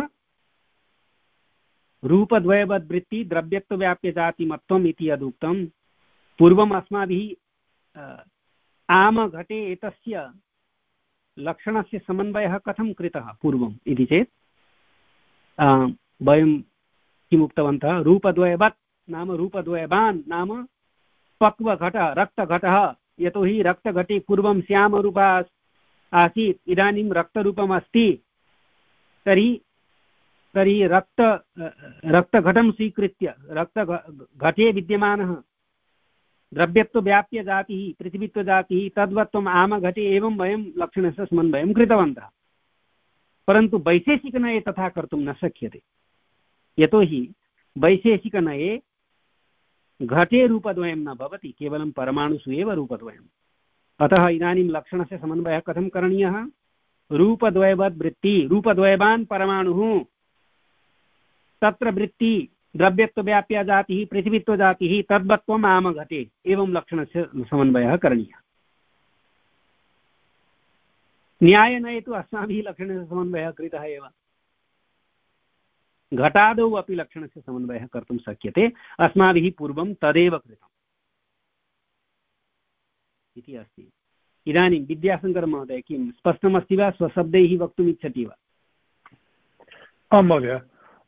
रूपद्वयवद्वृत्ति द्रव्यत्वव्याप्यजातिमत्वम् इति यदुक्तं, पूर्वम् अस्माभिः आमघटे एतस्य लक्षणस्य समन्वयः कथं कृतः पूर्वम् इति चेत् वयं किमुक्तवन्तः, रूपद्वयवत् नाम रूपद्वयवान् नाम पक्वघटः रक्तघटः, यतोहि रक्तघटे पूर्वं श्यामरूपः आसीत्, इदानीं रक्तरूपम् अस्ति। तर्हि तर्हि रक्त रक्तघटं स्वीकृत्य रक्तघटे विद्यमानः द्रव्यत्वव्याप्यजातिः पृथिवीत्वजातिः तद्वत्त्वम् आमघटे एवं वयं लक्षणस्य समन्वयं कृतवन्तः। परन्तु वैशेषिकनये तथा कर्तुं न शक्यते, यतोहि वैशेषिकनये घटे रूपद्वयं न भवति, केवलं परमाणुषु एव रूपद्वयम्। अतः इदानीं लक्षणस्य समन्वयः कथं करणीयः, रूपद्वयवद् वृत्ति, रूपद्वयवान् परमाणुः, तत्र वृत्ति द्रव्यत्वव्याप्या जातिः पृथिवीत्वजातिः तद्वत्वम् आमघटे एवं लक्षणस्य समन्वयः करणीयः। न्यायनये तु अस्माभिः लक्षणस्य समन्वयः कृतः एव। घटादौ अपि लक्षणस्य समन्वयः कर्तुं शक्यते, अस्माभिः पूर्वं तदेव कृतम् इति अस्ति। इदानीं विद्याशङ्कर महोदय किं स्पष्टमस्ति वा? स्वशब्दैः वक्तुम् इच्छति वा? आं महोदय,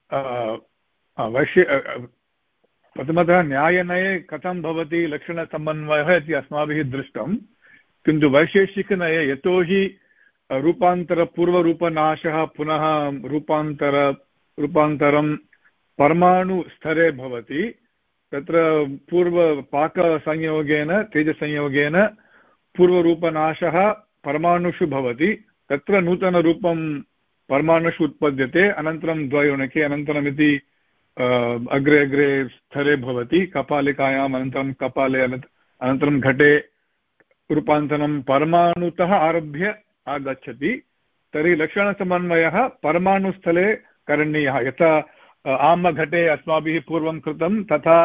अवश्य प्रथमतः न्यायनये कथं भवति लक्षणसमन्वयः इति अस्माभिः दृष्टं, किन्तु वैशेषिकनये यतोहि रूपान्तरपूर्वरूपनाशः पुनः रूपान्तर रूपान्तरं परमाणुस्तरे भवति, तत्र पूर्वपाकसंयोगेन तेजसंयोगेन पूर्वरूपनाशः परमाणुषु भवति, तत्र नूतनरूपं परमाणुषु उत्पद्यते, अनन्तरं द्वयोनके अनन्तरमिति अग्रे अग्रे स्तरे भवति, कपालिकायाम् अनन्तरं कपाले अनन्तरं घटे रूपान्तरं परमाणुतः आरभ्य आगच्छति। तर्हि लक्षणसमन्वयः परमाणुस्थले करणीयः। यथा आम्रघटे अस्माभिः पूर्वं कृतं तथा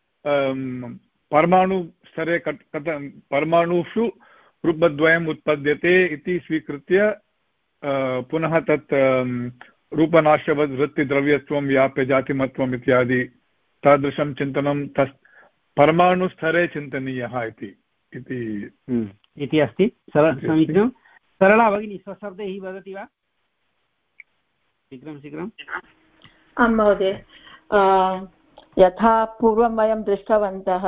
परमाणुस्तरे कथं परमाणुषु रूपद्वयम् उत्पद्यते इति स्वीकृत्य पुनः तत् रूपनाशवद् वृत्तिद्रव्यत्वं व्याप्य जातिमत्वम् इत्यादि तादृशं चिन्तनं तस् परमाणुस्तरे चिन्तनीयः इति इति अस्ति। समीचीनं। सरला भगिनी स्वशब्दैः वदति वा? शीघ्रं शीघ्रम्। आं महोदय, यथा पूर्वं वयं दृष्टवन्तः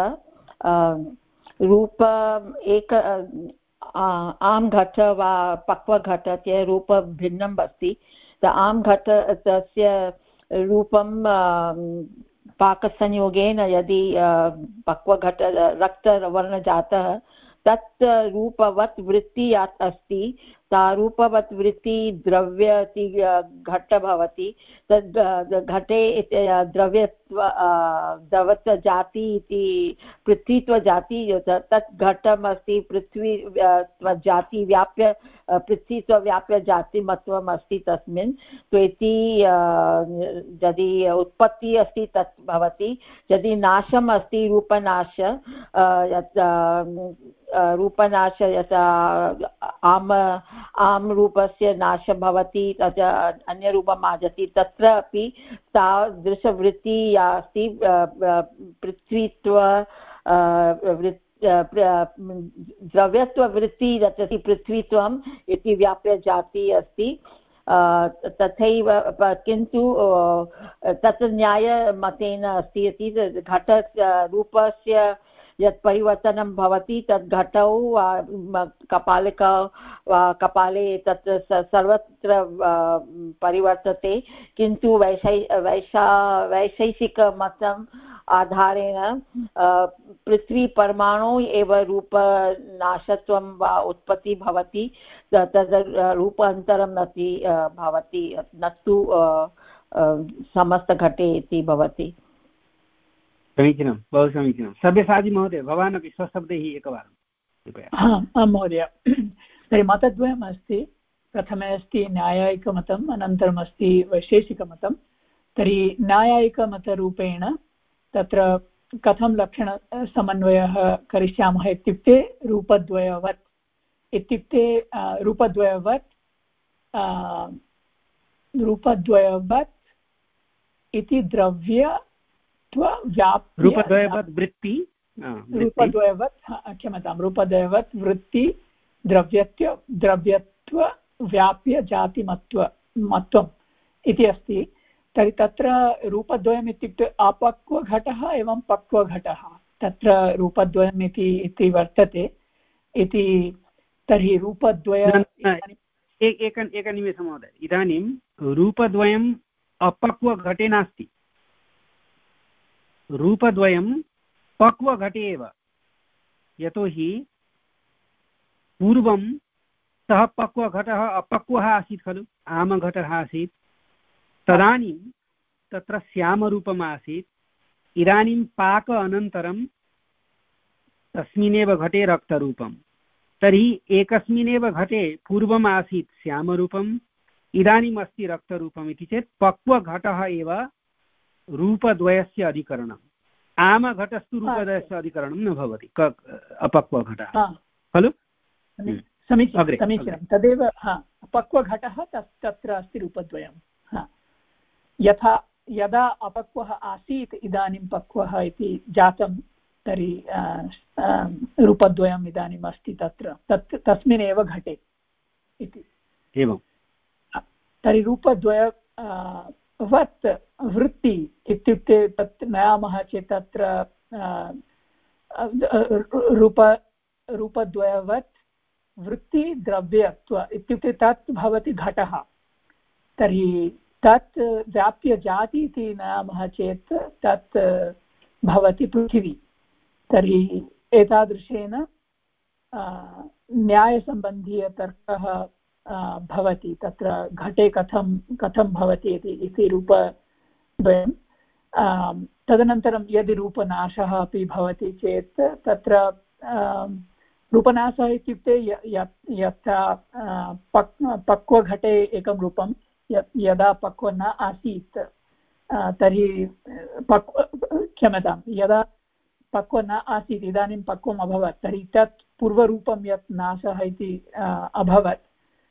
रूप एक आम् घट वा पक्वघट इति रूपं भिन्नम् अस्ति। आम् घट तस्य रूपं पाकसंयोगेन यदि पक्वघट रक्तवर्णजातः तत् रूपवत् वृत्ति अस्ति, सा रूपवत् वृत्ति द्रव्य इति घट भवति। तद् घटे द्रव्यत्व द्रवत्वजाति इति पृथ्वीत्वजाति, तत् घटमस्ति पृथ्वी त्वजाति व्याप्य पृथ्वीत्वव्याप्य जातिमत्वम् अस्ति तस्मिन्। तो इति यदि उत्पत्तिः अस्ति तत् भवति, यदि नाशम् अस्ति रूपनाश रूपनाश यथा आम आम् रूपस्य नाशः भवति तत् अन्यरूपम् आगच्छति, तत्र अपि तादृशवृत्तिः या अस्ति पृथ्वीत्व द्रव्यत्ववृत्तिः रचति पृथ्वीत्वम् इति व्याप्य जातिः अस्ति। तथैव किन्तु तत् न्यायमतेन अस्ति इति घट रूपस्य यत् परिवर्तनं भवति तद् घटौ कपालिका वा कपाले तत् सर्वत्र परिवर्तते, किन्तु वैशै वैशा वैशेषिकमतम् आधारेण पृथ्वी परमाणु एव रूपनाशत्वं वा उत्पत्ति भवति, तद् रूपान्तरं नति भवति, न तु समस्तघटे इति भवति। समीचीनं, बहु समीचीनं। सव्यसाची महोदय, भवान् अपि स्वशब्दैः एकवारं कृपया। आं महोदय, तर्हि मतद्वयम् अस्ति। प्रथमे अस्ति न्यायायिकमतम्, अनन्तरम् अस्ति वैशेषिकमतं। तर्हि न्यायायिकमतरूपेण तत्र कथं लक्षणसमन्वयः करिष्यामः इत्युक्ते रूपद्वयवत् इत्युक्ते रूपद्वयवत् रूपद्वयवत् इति द्रव्य रूपद्वयवत् वृत्ति रूपद्वयवत् क्षम्यतां रूपद्वयवत् वृत्ति द्रव्यत्व द्रव्यत्व व्याप्य जातिमत्व मत्वम् इति अस्ति। तर्हि तत्र रूपद्वयम् इत्युक्ते अपक्वघटः एवं पक्वघटः, तत्र रूपद्वयम् इति इति वर्तते इति। तर्हि रूपद्वय एकम् एकनिमेषं महोदय, इदानीं रूपद्वयम् अपक्वघटे नास्ति, रूपद्वयं पक्वघटे एव। यतोहि पूर्वं सः पक्वघटः अपक्वः आसीत् खलु, आमघटः आसीत्, तदानीं तत्र श्यामरूपम् आसीत्। इदानीं पाक अनन्तरं तस्मिन्नेव घटे रक्तरूपं। तर्हि एकस्मिन्नेव घटे पूर्वम् आसीत् श्यामरूपम्, इदानीम् अस्ति रक्तरूपम् इति चेत् पक्वघटः एव रूपद्वयस्य अधिकरणम् आमघटस्तु रूपद्वयस्य अधिकरणं न भवति अपक्वघटः खलु समीचीनं समीचीनं तदेव हा अपक्वघटः तत्र अस्ति रूपद्वयं हा यथा यदा अपक्वः आसीत् इदानीं पक्वः इति जातं तर्हि रूपद्वयम् इदानीम् अस्ति तत्र तत् तस्मिन्नेव घटे इति एवं तर्हि रूपद्वय वत् वृत्ति इत्युक्ते तत् नयामः चेत् तत्र रूप रूपद्वयवत् वृत्ति द्रव्यत्व इत्युक्ते तत् भवति घटः तर्हि तत् व्याप्य जाति इति नयामः चेत् तत् भवति पृथिवी तर्हि एतादृशेन न्यायसम्बन्धीयतर्कः भवति तत्र घटे कथं कथं भवति इति रूपद्वयं तदनन्तरं यदि रूपनाशः अपि भवति चेत् तत्र रूपनाशः इत्युक्ते यथा पक् पक्वघटे एकं रूपं यदा पक्व न आसीत् तर्हि पक्व क्षम्यतां यदा पक्व न आसीत् इदानीं पक्वम् अभवत् तर्हि तत् पूर्वरूपं यत् नाशः इति अभवत्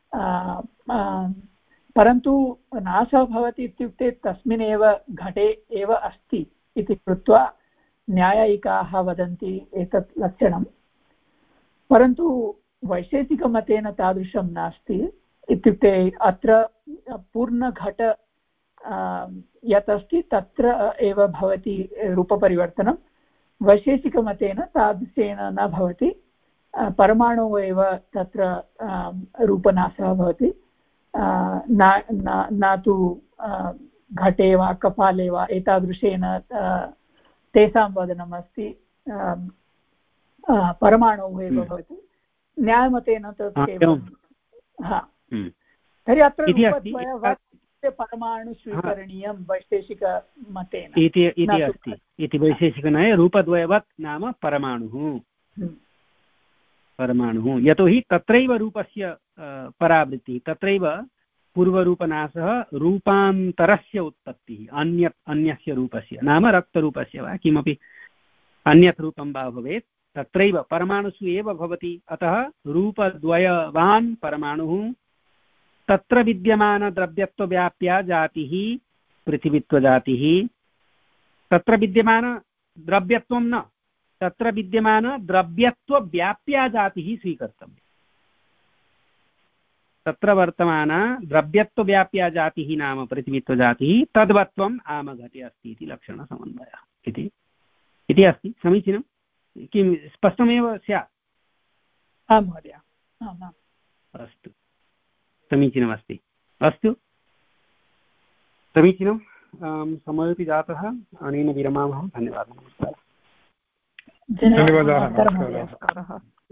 परन्तु नाशः भवति इत्युक्ते तस्मिन्नेव घटे एव अस्ति इति कृत्वा न्यायिकाः वदन्ति एतत् लक्षणं परन्तु वैशेषिकमतेन तादृशं नास्ति इत्युक्ते अत्र पूर्णघट यत् अस्ति तत्र एव भवति रूपपरिवर्तनं वैशेषिकमतेन तादृशेन न भवति परमाणुः एव तत्र रूपनाशः भवति न तु घटे वा कपाले वा एतादृशेन तेषां वदनम् अस्ति परमाणुः एव भवति न्यायमतेन तत् केवलं हा तर्हि अत्र परमाणु स्वीकरणीयं वैशेषिकमतेन इति अस्ति इति वैशेषिकनये रूपद्वयवत् नाम परमाणुः परमाणुः यतोहि तत्रैव रूपस्य परावृत्तिः तत्रैव पूर्वरूपनाशः रूपान्तरस्य उत्पत्तिः अन्यत् अन्यस्य रूपस्य नाम रक्तरूपस्य वा किमपि अन्यत् रूपं वा भवेत् तत्रैव परमाणुषु एव भवति अतः रूपद्वयवान् परमाणुः तत्र विद्यमानद्रव्यत्वव्याप्या जातिः पृथिवीत्वजातिः तत्र विद्यमानद्रव्यत्वं न तत्र विद्यमानद्रव्यत्वव्याप्या जातिः स्वीकर्तव्या तत्र वर्तमाना द्रव्यत्वव्याप्या जातिः नाम पृथिवीत्वजातिः तद्वत्वम् आमघटे अस्ति इति लक्षणसमन्वयः इति इति अस्ति समीचीनं किं स्पष्टमेव स्यात् आं महोदय आम् आम् अस्तु समीचीनमस्ति अस्तु समीचीनं समयोपि जातः अनेन विरमामः धन्यवादः नमस्कारः धन्यवादाः नमस्कारः।